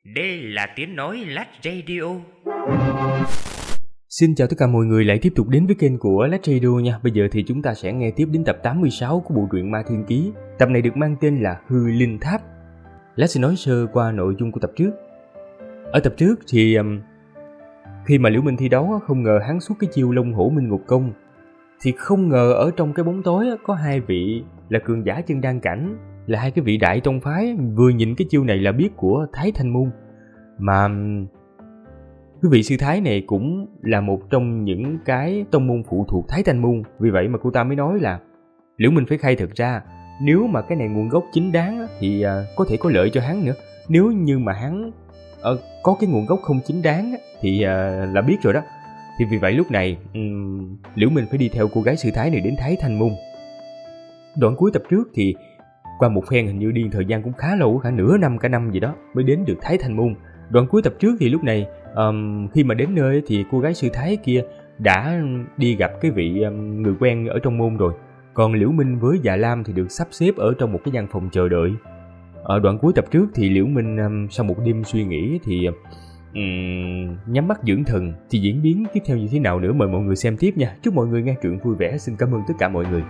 Đây là tiếng nói Lách Radio. Xin chào tất cả mọi người lại tiếp tục đến với kênh của Lách Radio nha. Bây giờ thì chúng ta sẽ nghe tiếp đến tập 86 của bộ truyện Ma Thiên Ký. Tập này được mang tên là Hư Linh Tháp. Lách sẽ nói sơ qua nội dung của tập trước. Ở tập trước thì khi mà Liễu Minh thi đấu, không ngờ hắn xuất cái chiêu Long Hổ Minh Ngục Công. Thì không ngờ ở trong cái bóng tối có hai vị là cường giả chân đan cảnh, là hai cái vị đại tông phái, vừa nhìn cái chiêu này là biết của Thái Thanh Môn. Mà cái vị sư Thái này cũng là một trong những cái tông môn phụ thuộc Thái Thanh Môn. Vì vậy mà cô ta mới nói là Liễu Minh phải khai thật ra, nếu mà cái này nguồn gốc chính đáng thì có thể có lợi cho hắn nữa. Nếu như mà hắn có cái nguồn gốc không chính đáng thì là biết rồi đó. Thì vì vậy lúc này Liễu Minh phải đi theo cô gái sư Thái này đến Thái Thanh Môn. Đoạn cuối tập trước thì qua một phen hình như đi thời gian cũng khá lâu, cả nửa năm, cả năm gì đó mới đến được Thái Thanh Môn. Đoạn cuối tập trước thì lúc này khi mà đến nơi thì cô gái sư Thái kia đã đi gặp cái vị người quen ở trong môn rồi. Còn Liễu Minh với Dạ Lam thì được sắp xếp ở trong một cái gian phòng chờ đợi. Ở đoạn cuối tập trước thì Liễu Minh sau một đêm suy nghĩ thì nhắm mắt dưỡng thần. Thì diễn biến tiếp theo như thế nào nữa mời mọi người xem tiếp nha. Chúc mọi người nghe truyện vui vẻ. Xin cảm ơn tất cả mọi người.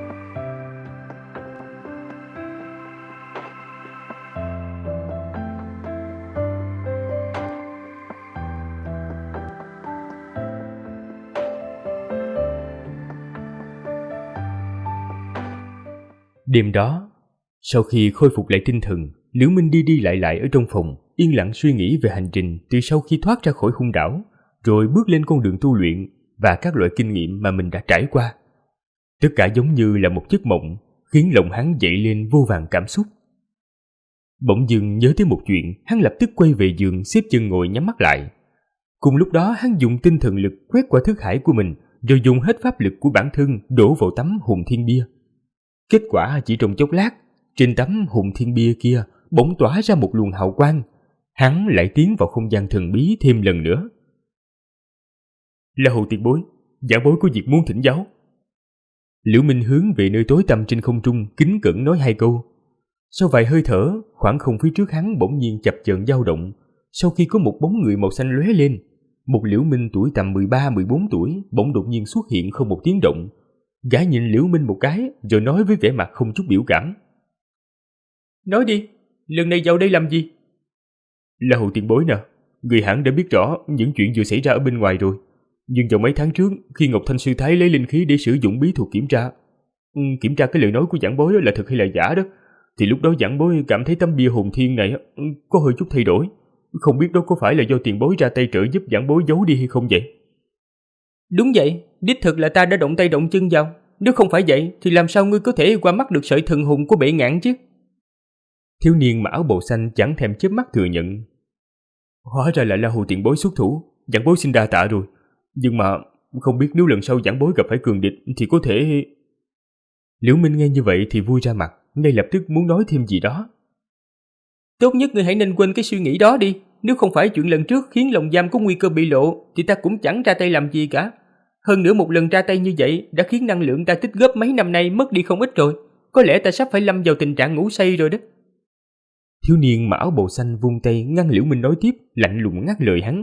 Đêm đó, sau khi khôi phục lại tinh thần, Liễu Minh đi lại ở trong phòng, yên lặng suy nghĩ về hành trình từ sau khi thoát ra khỏi hung đảo, rồi bước lên con đường tu luyện và các loại kinh nghiệm mà mình đã trải qua. Tất cả giống như là một giấc mộng, khiến lòng hắn dậy lên vô vàn cảm xúc. Bỗng dưng nhớ tới một chuyện, hắn lập tức quay về giường, xếp chân ngồi nhắm mắt lại. Cùng lúc đó hắn dùng tinh thần lực quét qua thức hải của mình, rồi dùng hết pháp lực của bản thân đổ vào tấm hồn thiên bia. Kết quả chỉ trong chốc lát, trên tấm hồn thiên bia kia bỗng tỏa ra một luồng hào quang. Hắn lại tiến vào không gian thần bí thêm lần nữa. Là Hồ tiền bối, giả bối có việc muốn thỉnh giáo. Liễu Minh hướng về nơi tối tăm trên không trung, kính cẩn nói hai câu. Sau vài hơi thở, khoảng không phía trước hắn bỗng nhiên chập chờn dao động. Sau khi có một bóng người màu xanh lóe lên, một Liễu Minh tuổi tầm 13-14 tuổi bỗng đột nhiên xuất hiện không một tiếng động. Gã nhìn Liễu Minh một cái rồi nói với vẻ mặt không chút biểu cảm. Nói đi, lần này vào đây làm gì? Là Hồ tiền bối nè, người hẳn đã biết rõ những chuyện vừa xảy ra ở bên ngoài rồi. Nhưng vào mấy tháng trước, khi Ngọc Thanh Sư Thái lấy linh khí để sử dụng bí thuật kiểm tra cái lời nói của giảng bối là thật hay là giả đó, thì lúc đó giảng bối cảm thấy tấm bia hồn thiên này có hơi chút thay đổi. Không biết đó có phải là do tiền bối ra tay trợ giúp giảng bối giấu đi hay không vậy? Đúng vậy, đích thực là ta đã động tay động chân vào. Nếu không phải vậy thì làm sao ngươi có thể qua mắt được sợi thần hồn của bệ ngạn chứ? Thiếu niên mặc áo bào xanh chẳng thèm chớp mắt thừa nhận. Hóa ra là La Hồ tiền bối xuất thủ, giảng bối xin đa tạ rồi. Nhưng mà không biết nếu lần sau giảng bối gặp phải cường địch thì có thể... Liễu Minh nghe như vậy thì vui ra mặt, ngay lập tức muốn nói thêm gì đó. Tốt nhất ngươi hãy nên quên cái suy nghĩ đó đi. Nếu không phải chuyện lần trước khiến lồng giam có nguy cơ bị lộ thì ta cũng chẳng ra tay làm gì cả. Hơn nữa một lần ra tay như vậy đã khiến năng lượng ta tích góp mấy năm nay mất đi không ít rồi. Có lẽ ta sắp phải lâm vào tình trạng ngủ say rồi đó. Thiếu niên mặc áo bào xanh vung tay ngăn Liễu Minh nói tiếp, lạnh lùng ngắt lời hắn.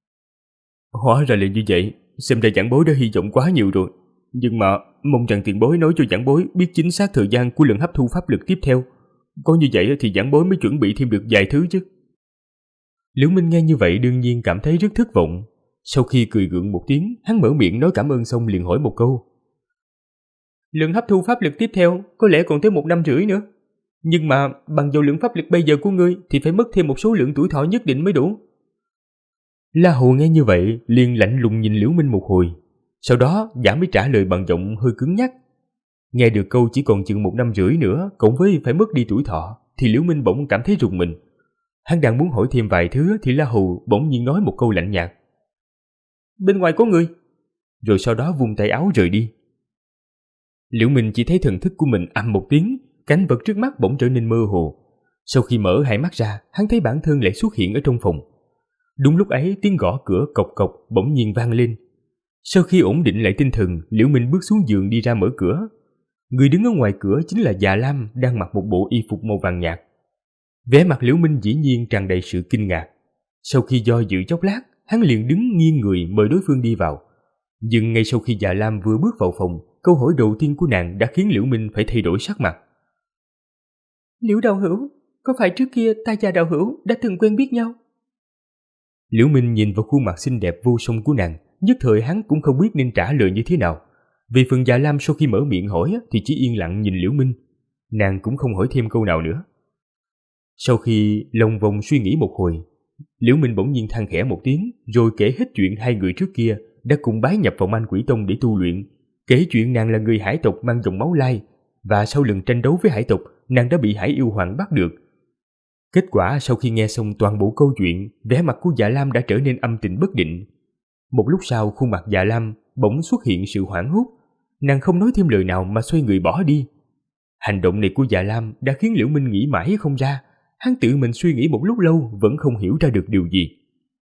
Hóa ra là như vậy, xem ra giảng bối đã hy vọng quá nhiều rồi. Nhưng mà mong rằng tiền bối nói cho giảng bối biết chính xác thời gian của lần hấp thu pháp lực tiếp theo. Có như vậy thì giảng bối mới chuẩn bị thêm được vài thứ chứ. Liễu Minh nghe như vậy đương nhiên cảm thấy rất thất vọng. Sau khi cười gượng một tiếng, hắn mở miệng nói cảm ơn xong liền hỏi một câu. Lượng hấp thu pháp lực tiếp theo có lẽ còn tới 1 năm rưỡi nữa. Nhưng mà bằng vào lượng pháp lực bây giờ của ngươi thì phải mất thêm một số lượng tuổi thọ nhất định mới đủ. La Hồ nghe như vậy liền lạnh lùng nhìn Liễu Minh một hồi. Sau đó gã mới trả lời bằng giọng hơi cứng nhắc. Nghe được câu chỉ còn chừng 1 năm rưỡi nữa cộng với phải mất đi tuổi thọ thì Liễu Minh bỗng cảm thấy rùng mình. Hắn đang muốn hỏi thêm vài thứ thì La Hồ bỗng nhiên nói một câu lạnh nhạt. Bên ngoài có người. Rồi sau đó vung tay áo rời đi. Liễu Minh chỉ thấy thần thức của mình ầm một tiếng, cảnh vật trước mắt bỗng trở nên mơ hồ. Sau khi mở hai mắt ra, hắn thấy bản thân lại xuất hiện ở trong phòng. Đúng lúc ấy tiếng gõ cửa cộc cộc bỗng nhiên vang lên. Sau khi ổn định lại tinh thần, Liễu Minh bước xuống giường đi ra mở cửa. Người đứng ở ngoài cửa chính là Dạ Lam đang mặc một bộ y phục màu vàng nhạt. Vẻ mặt Liễu Minh dĩ nhiên tràn đầy sự kinh ngạc. Sau khi do dự chốc lát, hắn liền đứng nghiêng người mời đối phương đi vào. Nhưng ngay sau khi Dạ Lam vừa bước vào phòng, câu hỏi đầu tiên của nàng đã khiến Liễu Minh phải thay đổi sắc mặt. Liễu đạo hữu, có phải trước kia ta và đạo hữu đã từng quen biết nhau? Liễu Minh nhìn vào khuôn mặt xinh đẹp vô song của nàng, nhất thời hắn cũng không biết nên trả lời như thế nào. Về phần Dạ Lam sau khi mở miệng hỏi thì chỉ yên lặng nhìn Liễu Minh. Nàng cũng không hỏi thêm câu nào nữa. Sau khi lòng vòng suy nghĩ một hồi, Liễu Minh bỗng nhiên than khẽ một tiếng, rồi kể hết chuyện hai người trước kia đã cùng bái nhập vào Man Quỷ Tông để tu luyện, kể chuyện nàng là người hải tộc mang dòng máu lai, và sau lần tranh đấu với hải tộc, nàng đã bị Hải Yêu Hoàng bắt được. Kết quả sau khi nghe xong toàn bộ câu chuyện, vẻ mặt của Dạ Lam đã trở nên âm tình bất định. Một lúc sau, khuôn mặt Dạ Lam bỗng xuất hiện sự hoảng hốt, nàng không nói thêm lời nào mà xoay người bỏ đi. Hành động này của Dạ Lam đã khiến Liễu Minh nghĩ mãi không ra. Hắn tự mình suy nghĩ một lúc lâu vẫn không hiểu ra được điều gì.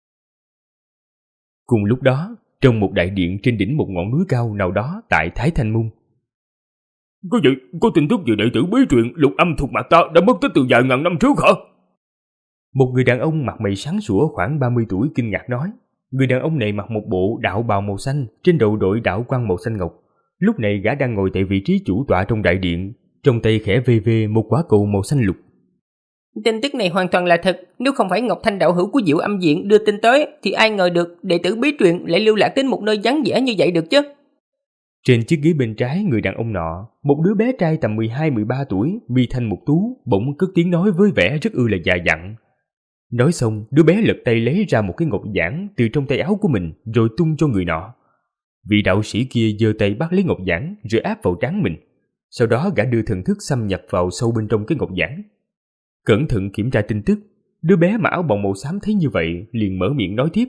Cùng lúc đó, trong một đại điện trên đỉnh một ngọn núi cao nào đó tại Thái Thanh Môn. Có tin tức về đệ tử bí truyền Lục Âm thuộc mặt ta đã mất tích từ vài ngàn năm trước hả? Một người đàn ông mặt mày sáng sủa khoảng 30 tuổi kinh ngạc nói. Người đàn ông này mặc một bộ đạo bào màu xanh, trên đầu đội đạo quan màu xanh ngọc. Lúc này gã đang ngồi tại vị trí chủ tọa trong đại điện, trong tay khẽ vê vê một quả cầu màu xanh lục. Tin tức này hoàn toàn là thật, nếu không phải Ngọc Thanh đạo hữu của Diệu Âm Viện đưa tin tới thì ai ngờ được đệ tử bí truyền lại lưu lạc đến một nơi vắng vẻ như vậy được chứ. Trên chiếc ghế bên trái người đàn ông nọ, một đứa bé trai tầm 12-13 tuổi, mi thanh mục tú, bỗng cất tiếng nói với vẻ rất là già dặn. Nói xong, đứa bé lật tay lấy ra một cái ngọc giản từ trong tay áo của mình rồi tung cho người nọ. Vị đạo sĩ kia giơ tay bắt lấy ngọc giản rồi áp vào trán mình. Sau đó gã đưa thần thức xâm nhập vào sâu bên trong cái ngọc giản. Cẩn thận kiểm tra tin tức, đứa bé mặc áo bào màu xám thấy như vậy liền mở miệng nói tiếp.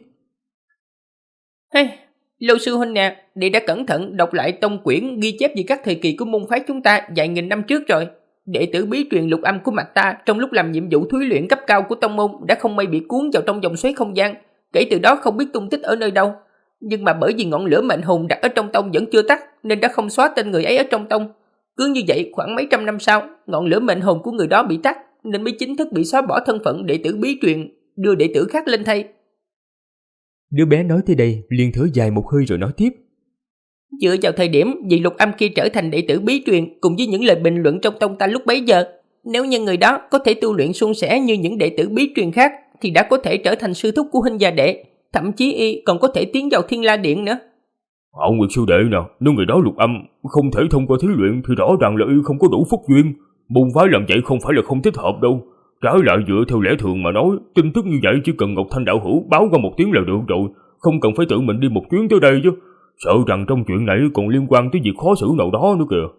Lâu sư huynh nè, đệ đã cẩn thận đọc lại tông quyển ghi chép về các thời kỳ của môn phái chúng ta vài nghìn năm trước rồi. Đệ tử bí truyền Lục Âm của mặt ta trong lúc làm nhiệm vụ thúy luyện cấp cao của tông môn đã không may bị cuốn vào trong vòng xoáy không gian, kể từ đó không biết tung tích ở nơi đâu. Nhưng mà bởi vì ngọn lửa mệnh hồn đặt ở trong tông vẫn chưa tắt nên đã không xóa tên người ấy ở trong tông. Cứ như vậy khoảng mấy trăm năm sau, ngọn lửa mệnh hồn của người đó bị tắt nên mới chính thức bị xóa bỏ thân phận đệ tử bí truyền, đưa đệ tử khác lên thay. Đứa bé nói tới đây liền thở dài một hơi rồi nói tiếp. Dựa vào thời điểm vị Lục Âm kia trở thành đệ tử bí truyền cùng với những lời bình luận trong tông ta lúc bấy giờ, nếu như người đó có thể tu luyện suôn sẻ như những đệ tử bí truyền khác thì đã có thể trở thành sư thúc của huynh và đệ, thậm chí y còn có thể tiến vào Thiên La Điện nữa. Hạo Nguyệt sư đệ nào, nếu người đó Lục Âm không thể thông qua thí luyện thì rõ ràng là y không có đủ phúc duyên. Môn phái làm vậy không phải là không thích hợp đâu. Trái lại dựa theo lẽ thường mà nói, tin tức như vậy chỉ cần Ngọc Thanh đạo hữu báo qua một tiếng là được rồi, không cần phải tự mình đi một chuyến tới đây chứ. Sợ rằng trong chuyện này còn liên quan tới việc khó xử nào đó nữa kìa.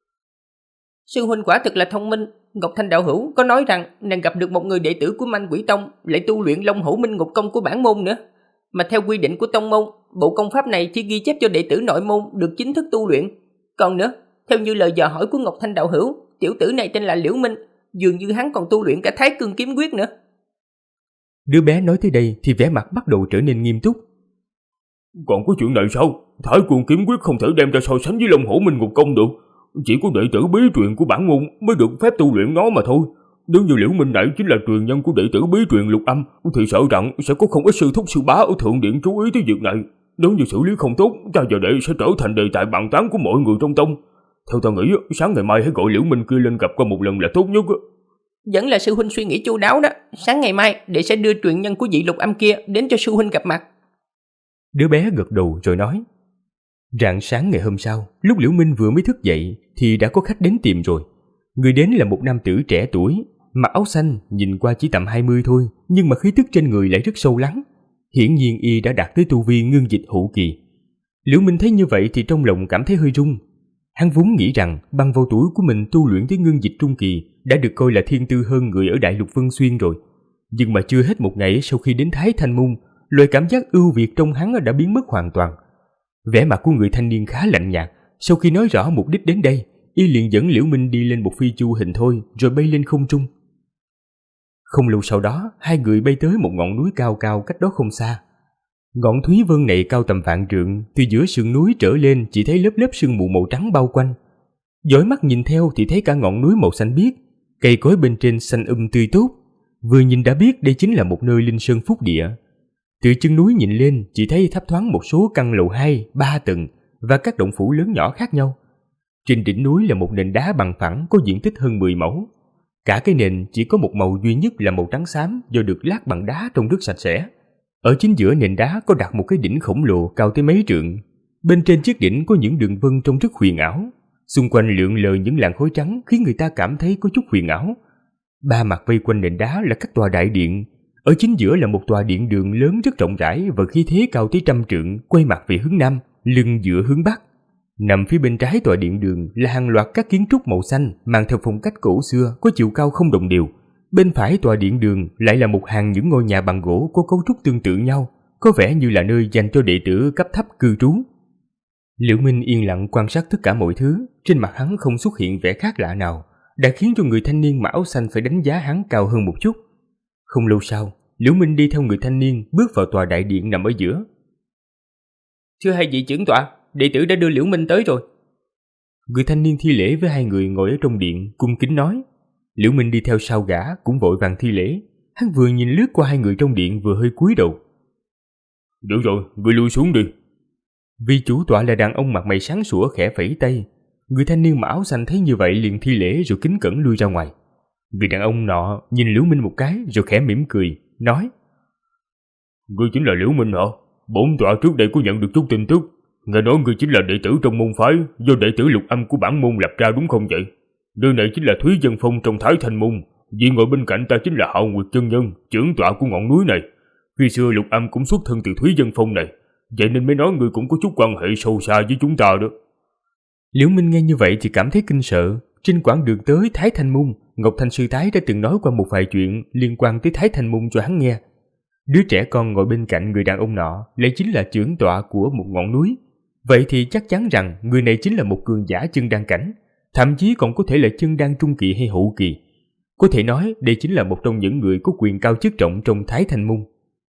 Sư huynh quả thực là thông minh. Ngọc Thanh đạo hữu có nói rằng nàng gặp được một người đệ tử của Man Quỷ Tông lại tu luyện Long Hổ Minh Ngục Công của bản môn nữa. Mà theo quy định của tông môn, bộ công pháp này chỉ ghi chép cho đệ tử nội môn được chính thức tu luyện. Còn nữa, theo như lời dò hỏi của Ngọc Thanh đạo hữu, tiểu tử này tên là Liễu Minh, dường như hắn còn tu luyện cả Thái Cương Kiếm Quyết nữa. Đứa bé nói tới đây thì vẻ mặt bắt đầu trở nên nghiêm túc. Còn có chuyện này sao? Thái Cương Kiếm Quyết không thể đem ra so sánh với Long Hổ Minh Ngục Công được. Chỉ có đệ tử bí truyền của bản môn mới được phép tu luyện nó mà thôi. Nếu như Liễu Minh này chính là truyền nhân của đệ tử bí truyền Lục Âm thì sợ rằng sẽ có không ít sư thúc sư bá ở thượng điện chú ý tới việc này. Nếu như xử lý không tốt, ta và đệ sẽ trở thành đề tài bàn tán của mọi người trong tông. Theo ta nghĩ, sáng ngày mai hãy gọi Liễu Minh kia lên gặp qua một lần là tốt nhất. Vẫn là sư huynh suy nghĩ chu đáo đó. Sáng ngày mai đệ sẽ đưa truyền nhân của vị Lục Âm kia đến cho sư huynh gặp mặt. Đứa bé gật đầu rồi nói. Rạng sáng ngày hôm sau, lúc Liễu Minh vừa mới thức dậy thì đã có khách đến tìm rồi. Người đến là một nam tử trẻ tuổi, mặc áo xanh, nhìn qua chỉ tầm 20 thôi, nhưng mà khí tức trên người lại rất sâu lắng. Hiển nhiên y đã đạt tới tu vi ngưng dịch hậu kỳ. Liễu Minh thấy như vậy thì trong lòng cảm thấy hơi rung. Hắn vốn nghĩ rằng bằng vào tuổi của mình tu luyện tới ngưng dịch trung kỳ đã được coi là thiên tư hơn người ở Đại Lục Vân Xuyên rồi. Nhưng mà chưa hết một ngày sau khi đến Thái Thanh Môn, loại cảm giác ưu việt trong hắn đã biến mất hoàn toàn. Vẻ mặt của người thanh niên khá lạnh nhạt. Sau khi nói rõ mục đích đến đây, y liền dẫn Liễu Minh đi lên một phi chu hình thoi rồi bay lên không trung. Không lâu sau đó, hai người bay tới một ngọn núi cao cao cách đó không xa. Ngọn Thúy Vân này cao tầm vạn trượng, từ giữa sườn núi trở lên chỉ thấy lớp lớp sương mù màu trắng bao quanh. Dõi mắt nhìn theo thì thấy cả ngọn núi màu xanh biếc, cây cối bên trên xanh tươi tốt, Vừa nhìn đã biết đây chính là một nơi linh sơn phúc địa. Từ chân núi nhìn lên chỉ thấy thấp thoáng một số căn lầu 2, 3 tầng và các động phủ lớn nhỏ khác nhau. Trên đỉnh núi là một nền đá bằng phẳng có diện tích hơn 10 mẫu. Cả cái nền chỉ có một màu duy nhất là màu trắng xám do được lát bằng đá trông rất sạch sẽ. Ở chính giữa nền đá có đặt một cái đỉnh khổng lồ cao tới mấy trượng. Bên trên chiếc đỉnh có những đường vân trông rất huyền ảo. Xung quanh lượn lờ những làn khói trắng khiến người ta cảm thấy có chút huyền ảo. Ba mặt vây quanh nền đá là các tòa đại điện. Ở chính giữa là một tòa điện đường lớn rất rộng rãi và khí thế cao tới 100 trượng, quay mặt về hướng nam, lưng dựa hướng bắc. Nằm phía bên trái tòa điện đường là hàng loạt các kiến trúc màu xanh mang theo phong cách cổ xưa có chiều cao không đồng đều. Bên phải tòa điện đường lại là một hàng những ngôi nhà bằng gỗ có cấu trúc tương tự nhau, có vẻ như là nơi dành cho đệ tử cấp thấp cư trú. Liễu Minh yên lặng quan sát tất cả mọi thứ, trên mặt hắn không xuất hiện vẻ khác lạ nào, đã khiến cho người thanh niên mặc áo xanh phải đánh giá hắn cao hơn một chút. Không lâu sau, Liễu Minh đi theo người thanh niên bước vào tòa đại điện nằm ở giữa. Thưa hai vị trưởng tọa, đệ tử đã đưa Liễu Minh tới rồi. Người thanh niên thi lễ với hai người ngồi ở trong điện, cung kính nói. Liễu Minh đi theo sau gã cũng vội vàng thi lễ. Hắn vừa nhìn lướt qua hai người trong điện vừa hơi cúi đầu. Được rồi, ngươi lui xuống đi. Vì chủ tọa là đàn ông mặt mày sáng sủa khẽ phẩy tay. Người thanh niên mặc áo xanh thấy như vậy liền thi lễ rồi kính cẩn lui ra ngoài. Người đàn ông nọ nhìn Liễu Minh một cái rồi khẽ mỉm cười, nói. Ngươi chính là Liễu Minh hả? Bổn tọa trước đây có nhận được chút tin tức. Nghe nói ngươi chính là đệ tử trong môn phái do đệ tử Lục Âm của bản môn lập ra đúng không vậy? Nơi này chính là Thúy Dân Phong trong Thái Thanh Môn. Vì ngồi bên cạnh ta chính là Hạo Nguyệt chân nhân, trưởng tọa của ngọn núi này. Khi xưa Lục Âm cũng xuất thân từ Thúy Dân Phong này, vậy nên mới nói ngươi cũng có chút quan hệ sâu xa với chúng ta đó. Liễu Minh nghe như vậy thì cảm thấy kinh sợ. Trên quãng đường tới Thái Thanh Môn, Ngọc Thanh Sư Thái đã từng nói qua một vài chuyện liên quan tới Thái Thanh Môn cho hắn nghe. Đứa trẻ con ngồi bên cạnh người đàn ông nọ lại chính là trưởng tọa của một ngọn núi. Vậy thì chắc chắn rằng người này chính là một cường giả chân đan cảnh, thậm chí còn có thể là chân đan trung kỳ hay hậu kỳ. Có thể nói đây chính là một trong những người có quyền cao chức trọng trong Thái Thanh Môn.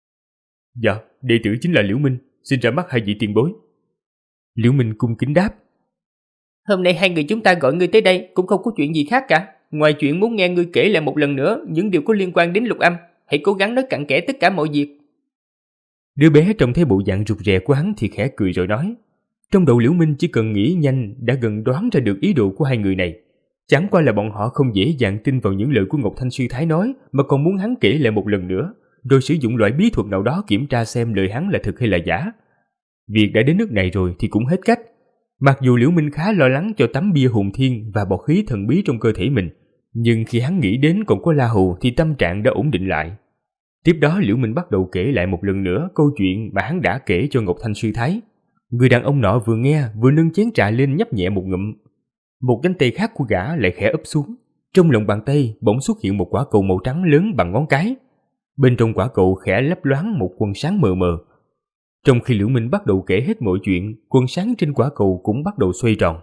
Dạ, đệ tử chính là Liễu Minh, xin ra mắt hai vị tiền bối. Liễu Minh cung kính đáp. Hôm nay hai người chúng ta gọi ngươi tới đây cũng không có chuyện gì khác cả. Ngoài chuyện muốn nghe ngươi kể lại một lần nữa những điều có liên quan đến Lục Âm, hãy cố gắng nói cặn kẽ tất cả mọi việc. Đứa bé trông thấy bộ dạng rụt rè của hắn thì khẽ cười rồi nói. Trong đầu Liễu Minh chỉ cần nghĩ nhanh đã gần đoán ra được ý đồ của hai người này. Chẳng qua là bọn họ không dễ dàng tin vào những lời của Ngọc Thanh Sư Thái nói mà còn muốn hắn kể lại một lần nữa, rồi sử dụng loại bí thuật nào đó kiểm tra xem lời hắn là thực hay là giả. Việc đã đến nước này rồi thì cũng hết cách. Mặc dù Liễu Minh khá lo lắng cho tấm bia hồn thiên và bọt khí thần bí trong cơ thể mình, nhưng khi hắn nghĩ đến còn có La Hầu thì tâm trạng đã ổn định lại. Tiếp đó Liễu Minh bắt đầu kể lại một lần nữa câu chuyện mà hắn đã kể cho Ngọc Thanh Sư Thái. Người đàn ông nọ vừa nghe vừa nâng chén trà lên nhấp nhẹ một ngụm. Một cánh tay khác của gã lại khẽ ấp xuống. Trong lòng bàn tay bỗng xuất hiện một quả cầu màu trắng lớn bằng ngón cái. Bên trong quả cầu khẽ lấp loáng một quầng sáng mờ mờ. Trong khi Liễu Minh bắt đầu kể hết mọi chuyện, quầng sáng trên quả cầu cũng bắt đầu xoay tròn.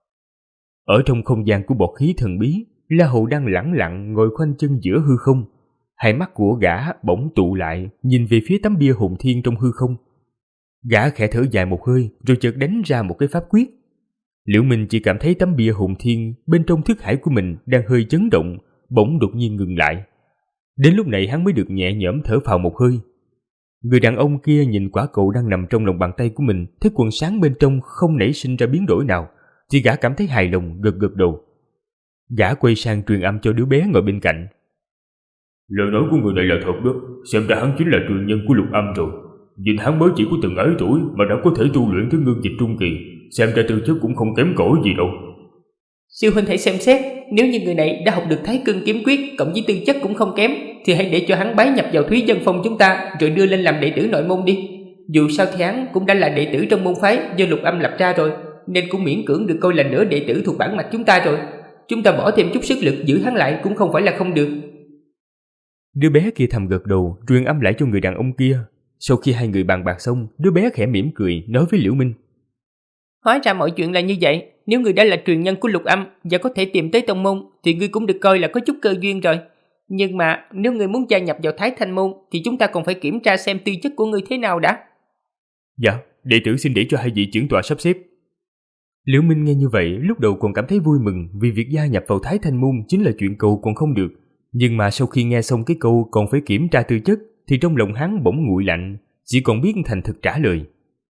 Ở trong không gian của bọt khí thần bí, La Hầu đang lẳng lặng ngồi khoanh chân giữa hư không. Hai mắt của gã bỗng tụ lại, nhìn về phía tấm bia hồn thiên trong hư không. Gã khẽ thở dài một hơi, rồi chợt đánh ra một cái pháp quyết. Liễu Minh chỉ cảm thấy tấm bia hồn thiên bên trong thức hải của mình đang hơi chấn động, bỗng đột nhiên ngừng lại. Đến lúc này hắn mới được nhẹ nhõm thở phào một hơi. Người đàn ông kia nhìn quả cầu đang nằm trong lòng bàn tay của mình, thấy quầng sáng bên trong không nảy sinh ra biến đổi nào, thì gã cảm thấy hài lòng, gật gật đầu. Gã quay sang truyền âm cho đứa bé ngồi bên cạnh. Lời nói của người này là thật đó, xem ra hắn chính là truyền nhân của Lục Âm rồi. Nhìn hắn mới chỉ có từng ấy tuổi mà đã có thể tu luyện tới ngưng dịch trung kỳ, xem ra tư chất cũng không kém cỏi gì đâu. Sư huynh hãy xem xét, nếu như người này đã học được Thái Cương kiếm quyết cộng với tư chất cũng không kém, thì hãy để cho hắn bái nhập vào Thúy Dân Phong chúng ta, rồi đưa lên làm đệ tử nội môn đi. Dù sao thì hắn cũng đã là đệ tử trong môn phái do Lục Âm lập ra rồi, nên cũng miễn cưỡng được coi là nửa đệ tử thuộc bản mạch chúng ta rồi. Chúng ta bỏ thêm chút sức lực giữ hắn lại cũng không phải là không được. Đứa bé kia thầm gật đầu, truyền âm lại cho người đàn ông kia. Sau khi hai người bàn bạc xong, đứa bé khẽ mỉm cười nói với Liễu Minh. Hóa ra mọi chuyện là như vậy. Nếu người đã là truyền nhân của Lục Âm và có thể tìm tới tông môn, thì ngươi cũng được coi là có chút cơ duyên rồi. Nhưng mà nếu ngươi muốn gia nhập vào Thái Thanh Môn, thì chúng ta còn phải kiểm tra xem tư chất của ngươi thế nào đã. Dạ, đệ tử xin để cho hai vị trưởng tọa sắp xếp. Liễu Minh nghe như vậy, lúc đầu còn cảm thấy vui mừng vì việc gia nhập vào Thái Thanh Môn chính là chuyện cầu còn không được. Nhưng mà sau khi nghe xong cái câu còn phải kiểm tra tư chất thì trong lòng hắn bỗng nguội lạnh, chỉ còn biết thành thực trả lời.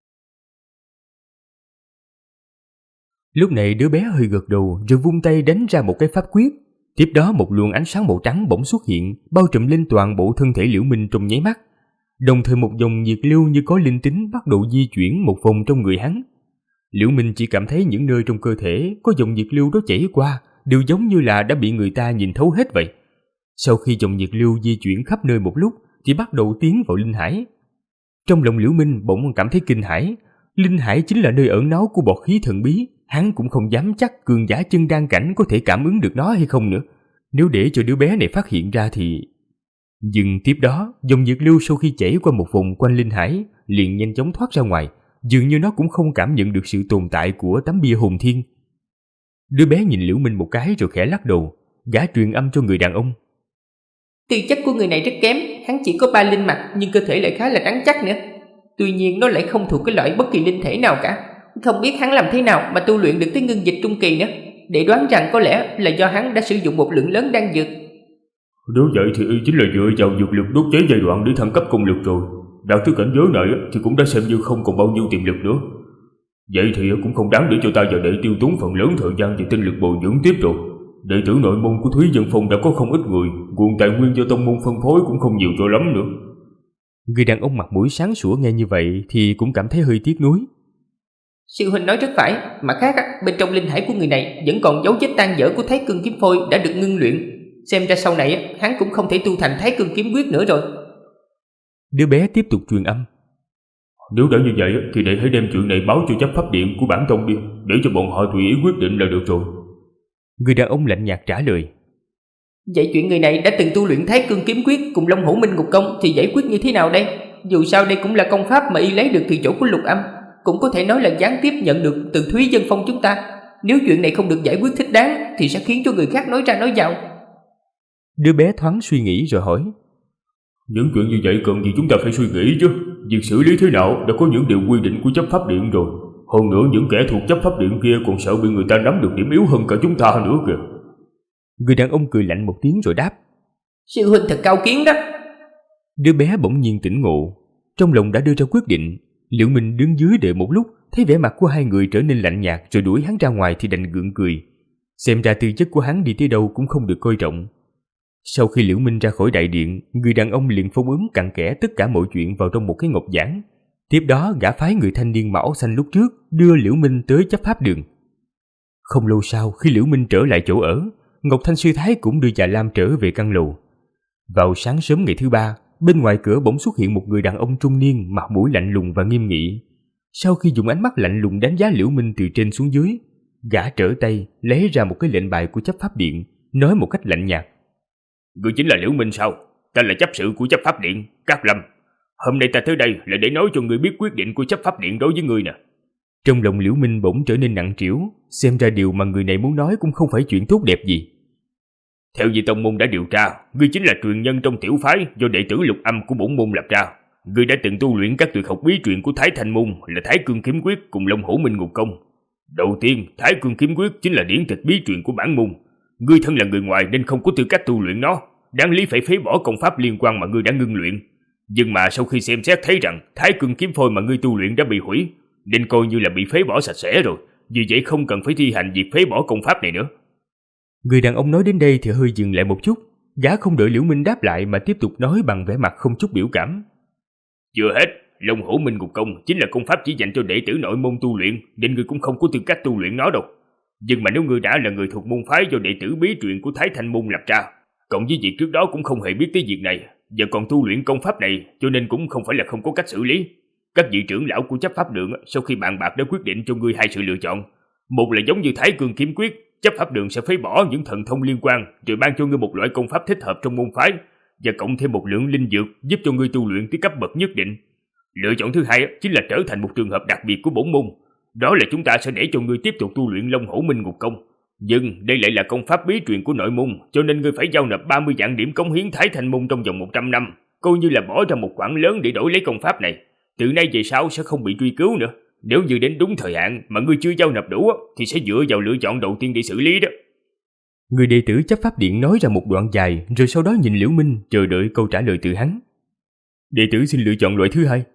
Lúc này đứa bé hơi gật đầu rồi vung tay đánh ra một cái pháp quyết. Tiếp đó một luồng ánh sáng màu trắng bỗng xuất hiện, bao trùm lên toàn bộ thân thể Liễu Minh trong nháy mắt. Đồng thời một dòng nhiệt lưu như có linh tính bắt đầu di chuyển một vòng trong người hắn. Liễu Minh chỉ cảm thấy những nơi trong cơ thể có dòng nhiệt lưu đó chảy qua đều giống như là đã bị người ta nhìn thấu hết vậy. Sau khi dòng nhiệt lưu di chuyển khắp nơi một lúc thì bắt đầu tiến vào linh hải. Trong lòng Liễu Minh bỗng cảm thấy kinh hãi. Linh hải chính là nơi ẩn náu của bọt khí thần bí. Hắn cũng không dám chắc cường giả chân đan cảnh có thể cảm ứng được nó hay không nữa. Nếu để cho đứa bé này phát hiện ra thì... Nhưng tiếp đó, dòng nhiệt lưu sau khi chảy qua một vòng quanh linh hải liền nhanh chóng thoát ra ngoài, dường như nó cũng không cảm nhận được sự tồn tại của tấm bia hồn thiên. Đứa bé nhìn Liễu Minh một cái rồi khẽ lắc đầu, gã truyền âm cho người đàn ông. Tư chất của người này rất kém, hắn chỉ có 3 linh mạch nhưng cơ thể lại khá là rắn chắc nữa. Tuy nhiên nó lại không thuộc cái loại bất kỳ linh thể nào cả. Không biết hắn làm thế nào mà tu luyện được tới ngưng dịch trung kỳ nữa. Để đoán rằng có lẽ là do hắn đã sử dụng một lượng lớn đan dược. Nếu vậy thì y chính là dựa vào dược lực đốt cháy giai đoạn để thăng cấp công lực rồi. Đạt tới cảnh giới này thì cũng đã xem như không còn bao nhiêu tiềm lực nữa. Vậy thì cũng không đáng để cho ta và đệ tiêu tốn phần lớn thời gian và tinh lực bồi dưỡng tiếp rồi. Đệ tử nội môn của Thúy Vân Phong đã có không ít người, nguồn tài nguyên do tông môn phân phối cũng không nhiều cho lắm nữa. Người đàn ông mặt mũi sáng sủa nghe như vậy thì cũng cảm thấy hơi tiếc nuối. Sư huynh nói rất phải, mặt khác bên trong linh hải của người này vẫn còn dấu vết tan dở của Thái Cương kiếm phôi đã được ngưng luyện. Xem ra sau này hắn cũng không thể tu thành Thái Cương kiếm quyết nữa rồi. Đứa bé tiếp tục truyền âm. Nếu đã như vậy thì đệ hãy đem chuyện này báo cho chấp pháp điện của bản tông đi, để cho bọn họ tùy ý quyết định là được rồi. Người đàn ông lạnh nhạt trả lời. Vậy chuyện người này đã từng tu luyện Thái Cương kiếm quyết cùng Long Hổ Minh Ngục Công thì giải quyết như thế nào đây? Dù sao đây cũng là công pháp mà y lấy được từ chỗ của Lục Âm, cũng có thể nói là gián tiếp nhận được từ Thúy Vân Phong chúng ta. Nếu chuyện này không được giải quyết thích đáng thì sẽ khiến cho người khác nói ra nói vào. Đứa bé thoáng suy nghĩ rồi hỏi. Những chuyện như vậy cần gì chúng ta phải suy nghĩ chứ. Việc xử lý thế nào đã có những điều quy định của chấp pháp điện rồi. Hơn nữa những kẻ thuộc chấp pháp điện kia còn sợ bị người ta nắm được điểm yếu hơn cả chúng ta nữa kìa. Người đàn ông cười lạnh một tiếng rồi đáp. Sư huynh thật cao kiến đó. Đứa bé bỗng nhiên tỉnh ngộ, trong lòng đã đưa ra quyết định. Liễu Minh đứng dưới đợi một lúc, thấy vẻ mặt của hai người trở nên lạnh nhạt rồi đuổi hắn ra ngoài thì đành gượng cười. Xem ra tư chất của hắn đi tới đâu cũng không được coi trọng. Sau khi Liễu Minh ra khỏi đại điện, người đàn ông liền phong ấn cặn kẽ tất cả mọi chuyện vào trong một cái ngọc giản. Tiếp đó gã phái người thanh niên mão xanh lúc trước đưa Liễu Minh tới chấp pháp đường. Không lâu sau, khi Liễu Minh trở lại chỗ ở, Ngọc Thanh Sư Thái cũng đưa Già Lam trở về căn lầu. Vào sáng sớm ngày thứ ba, bên ngoài cửa bỗng xuất hiện một người đàn ông trung niên, mặt mũi lạnh lùng và nghiêm nghị. Sau khi dùng ánh mắt lạnh lùng đánh giá Liễu Minh từ trên xuống dưới, gã trở tay lấy ra một cái lệnh bài của chấp pháp điện, nói một cách lạnh nhạt. Ngươi chính là Liễu Minh sao? Ta là chấp sự của chấp pháp điện, Cát Lâm. Hôm nay ta tới đây là để nói cho ngươi biết quyết định của chấp pháp điện đối với ngươi nè. Trong lòng Liễu Minh bỗng trở nên nặng trĩu, xem ra điều mà người này muốn nói cũng không phải chuyện tốt đẹp gì. Theo như tông môn đã điều tra, ngươi chính là truyền nhân trong tiểu phái do đệ tử Lục Âm của bổn môn lập ra. Ngươi đã từng tu luyện các tuyệt học bí truyền của Thái Thanh môn là Thái Cương kiếm quyết cùng Long Hổ Minh Ngục Công. Đầu tiên, Thái Cương kiếm quyết chính là điển tịch bí truyền của bản môn. Ngươi thân là người ngoài nên không có tư cách tu luyện nó, đáng lý phải phế bỏ công pháp liên quan mà ngươi đã ngưng luyện. Nhưng mà sau khi xem xét thấy rằng Thái Cương kiếm phôi mà ngươi tu luyện đã bị hủy, nên coi như là bị phế bỏ sạch sẽ rồi, vì vậy không cần phải thi hành việc phế bỏ công pháp này nữa. Người đàn ông nói đến đây thì hơi dừng lại một chút, gã không đợi Liễu Minh đáp lại mà tiếp tục nói bằng vẻ mặt không chút biểu cảm. Chưa hết, Long Hổ Minh Ngục Công chính là công pháp chỉ dành cho đệ tử nội môn tu luyện, nên ngươi cũng không có tư cách tu luyện nó đâu. Nhưng mà nếu ngươi đã là người thuộc môn phái do đệ tử bí truyền của Thái Thanh môn lập ra, cộng với việc trước đó cũng không hề biết tới việc này, và còn tu luyện công pháp này, cho nên cũng không phải là không có cách xử lý. Các vị trưởng lão của chấp pháp đường sau khi bàn bạc đã quyết định cho ngươi hai sự lựa chọn. Một là giống như Thái Cương kiếm quyết, chấp pháp đường sẽ phế bỏ những thần thông liên quan rồi ban cho ngươi một loại công pháp thích hợp trong môn phái, và cộng thêm một lượng linh dược giúp cho ngươi tu luyện tới cấp bậc nhất định. Lựa chọn thứ hai chính là trở thành một trường hợp đặc biệt của bổn môn. Đó là chúng ta sẽ để cho ngươi tiếp tục tu luyện Long Hổ Minh Ngục Công. Nhưng đây lại là công pháp bí truyền của nội môn, cho nên ngươi phải giao nộp 30 vạn điểm cống hiến Thái Thanh môn trong vòng 100 năm, coi như là bỏ ra một khoản lớn để đổi lấy công pháp này. Từ nay về sau sẽ không bị truy cứu nữa. Nếu như đến đúng thời hạn mà ngươi chưa giao nộp đủ thì sẽ dựa vào lựa chọn đầu tiên để xử lý đó. Người đệ tử chấp pháp điện nói ra một đoạn dài, rồi sau đó nhìn Liễu Minh chờ đợi câu trả lời từ hắn. Đệ tử xin lựa chọn loại thứ hai.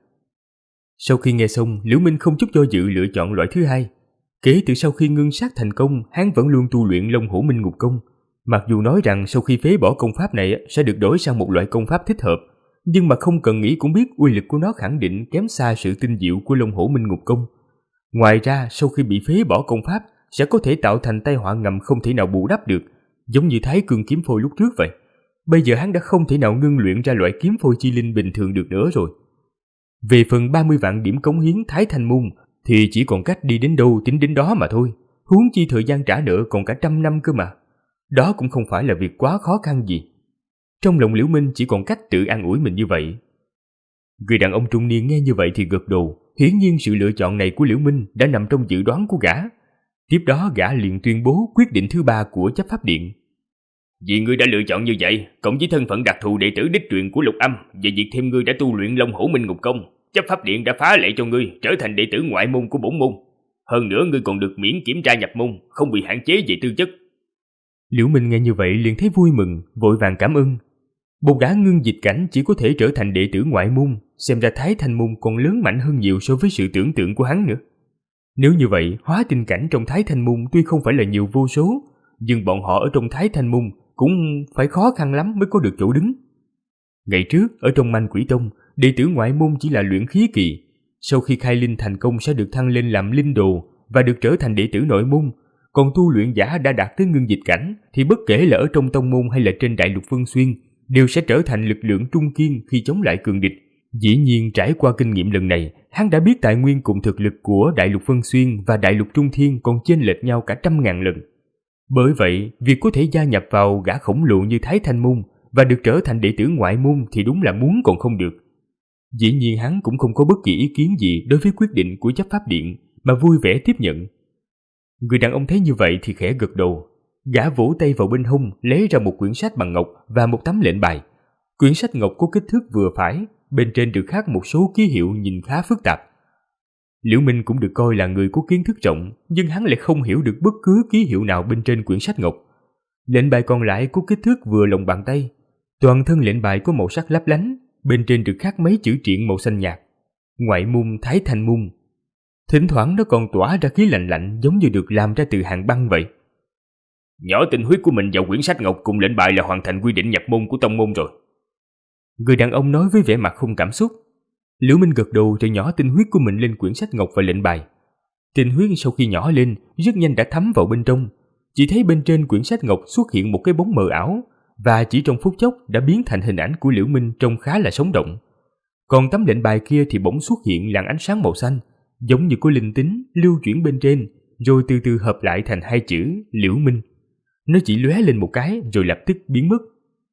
Sau khi nghe xong, Liễu Minh không chút do dự lựa chọn loại thứ hai. Kể từ sau khi ngưng sát thành công, hắn vẫn luôn tu luyện Long Hổ Minh Ngục Công. Mặc dù nói rằng sau khi phế bỏ công pháp này sẽ được đổi sang một loại công pháp thích hợp, nhưng mà không cần nghĩ cũng biết uy lực của nó khẳng định kém xa sự tinh diệu của Long Hổ Minh Ngục Công. Ngoài ra, sau khi bị phế bỏ công pháp, sẽ có thể tạo thành tai họa ngầm không thể nào bù đắp được, giống như Thái Cương kiếm phôi lúc trước vậy. Bây giờ hắn đã không thể nào ngưng luyện ra loại kiếm phôi chi linh bình thường được nữa rồi. Về phần 30 vạn điểm cống hiến Thái Thanh Môn thì chỉ còn cách đi đến đâu tính đến đó mà thôi, huống chi thời gian trả nợ còn cả 100 năm cơ mà. Đó cũng không phải là việc quá khó khăn gì. Trong lòng Liễu Minh chỉ còn cách tự an ủi mình như vậy. Người đàn ông trung niên nghe như vậy thì gật đầu, hiển nhiên sự lựa chọn này của Liễu Minh đã nằm trong dự đoán của gã. Tiếp đó gã liền tuyên bố quyết định thứ ba của chấp pháp điện. Vì ngươi đã lựa chọn như vậy, cộng với thân phận đặc thù đệ tử đích truyền của Lục Âm và việc thêm ngươi đã tu luyện Long Hổ Minh Ngục Công, chấp pháp điện đã phá lệ cho ngươi trở thành đệ tử ngoại môn của bổn môn. Hơn nữa ngươi còn được miễn kiểm tra nhập môn, không bị hạn chế về tư chất. Liễu Minh nghe như vậy liền thấy vui mừng, vội vàng cảm ơn. Một gã ngưng dịch cảnh chỉ có thể trở thành đệ tử ngoại môn, xem ra Thái Thanh Môn còn lớn mạnh hơn nhiều so với sự tưởng tượng của hắn nữa. Nếu như vậy, hóa tinh cảnh trong Thái Thanh Môn tuy không phải là nhiều vô số, nhưng bọn họ ở trong Thái Thanh Môn cũng phải khó khăn lắm mới có được chỗ đứng. Ngày trước, ở trong Manh Quỷ Tông, đệ tử ngoại môn chỉ là luyện khí kỳ, sau khi khai linh thành công sẽ được thăng lên làm linh đồ và được trở thành đệ tử nội môn. Còn tu luyện giả đã đạt tới ngưng dịch cảnh thì bất kể là ở trong tông môn hay là trên đại lục Vân Xuyên đều sẽ trở thành lực lượng trung kiên khi chống lại cường địch. Dĩ nhiên trải qua kinh nghiệm lần này, hắn đã biết tài nguyên cùng thực lực của đại lục Vân Xuyên và đại lục Trung Thiên còn chênh lệch nhau cả 100.000 lần. Bởi vậy, việc có thể gia nhập vào gã khổng lồ như Thái Thanh Môn và được trở thành đệ tử ngoại môn thì đúng là muốn còn không được. Dĩ nhiên hắn cũng không có bất kỳ ý kiến gì đối với quyết định của chấp pháp điện mà vui vẻ tiếp nhận. Người đàn ông thấy như vậy thì khẽ gật đầu. Gã vỗ tay vào bên hông lấy ra một quyển sách bằng ngọc và một tấm lệnh bài. Quyển sách ngọc có kích thước vừa phải, bên trên được khắc một số ký hiệu nhìn khá phức tạp. Liễu Minh cũng được coi là người có kiến thức rộng, nhưng hắn lại không hiểu được bất cứ ký hiệu nào bên trên quyển sách ngọc. Lệnh bài còn lại có kích thước vừa lòng bàn tay. Toàn thân lệnh bài có màu sắc lấp lánh, bên trên được khắc mấy chữ triện màu xanh nhạt. Ngoại môn Thái Thanh Môn. Thỉnh thoảng nó còn tỏa ra khí lạnh lạnh giống như được làm ra từ hàn băng vậy. Nhỏ tinh huyết của mình vào quyển sách ngọc cùng lệnh bài là hoàn thành quy định nhập môn của tông môn rồi. Người đàn ông nói với vẻ mặt không cảm xúc. Liễu Minh gật đầu rồi nhỏ tinh huyết của mình lên quyển sách ngọc và lệnh bài. Tinh huyết sau khi nhỏ lên rất nhanh đã thấm vào bên trong. Chỉ thấy bên trên quyển sách ngọc xuất hiện một cái bóng mờ ảo, và chỉ trong phút chốc đã biến thành hình ảnh của Liễu Minh trông khá là sống động. Còn tấm lệnh bài kia thì bỗng xuất hiện làn ánh sáng màu xanh, giống như có linh tính lưu chuyển bên trên, rồi từ từ hợp lại thành hai chữ Liễu Minh. Nó chỉ lóe lên một cái rồi lập tức biến mất.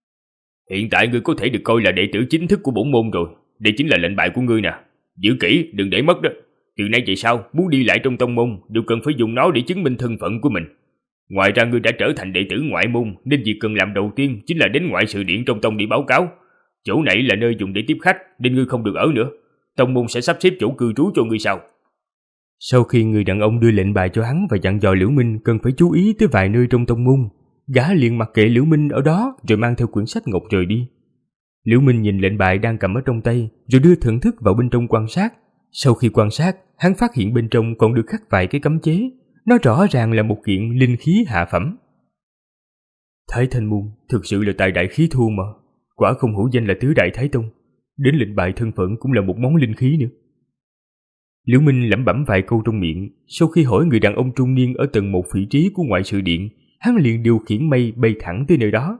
Hiện tại ngươi có thể được coi là đệ tử chính thức của bổn môn rồi. Đây chính là lệnh bài của ngươi nè. Giữ kỹ, đừng để mất đó. Từ nay về sau, muốn đi lại trong tông môn đều cần phải dùng nó để chứng minh thân phận của mình. Ngoài ra ngươi đã trở thành đệ tử ngoại môn, nên việc cần làm đầu tiên chính là đến ngoại sự điện trong tông để báo cáo. Chỗ này là nơi dùng để tiếp khách, nên ngươi không được ở nữa. Tông môn sẽ sắp xếp chỗ cư trú cho ngươi sau. Sau khi người đàn ông đưa lệnh bài cho hắn và dặn dò Liễu Minh cần phải chú ý tới vài nơi trong tông môn, gã liền mặc kệ Liễu Minh ở đó rồi mang theo quyển sách ngọc rời đi. Liễu Minh nhìn lệnh bài đang cầm ở trong tay rồi đưa thần thức vào bên trong quan sát. Sau khi quan sát, hắn phát hiện bên trong còn được khắc vài cái cấm chế. Nó rõ ràng là một kiện linh khí hạ phẩm. Thái Thanh Môn thực sự là tài đại khí thô mà, quả không hổ danh là tứ đại Thái Tông. Đến lệnh bài thân phận cũng là một món linh khí nữa. Liễu Minh lẩm bẩm vài câu trong miệng. Sau khi hỏi người đàn ông trung niên ở tầng một vị trí của ngoại sự điện, hắn liền điều khiển mây bay thẳng tới nơi đó.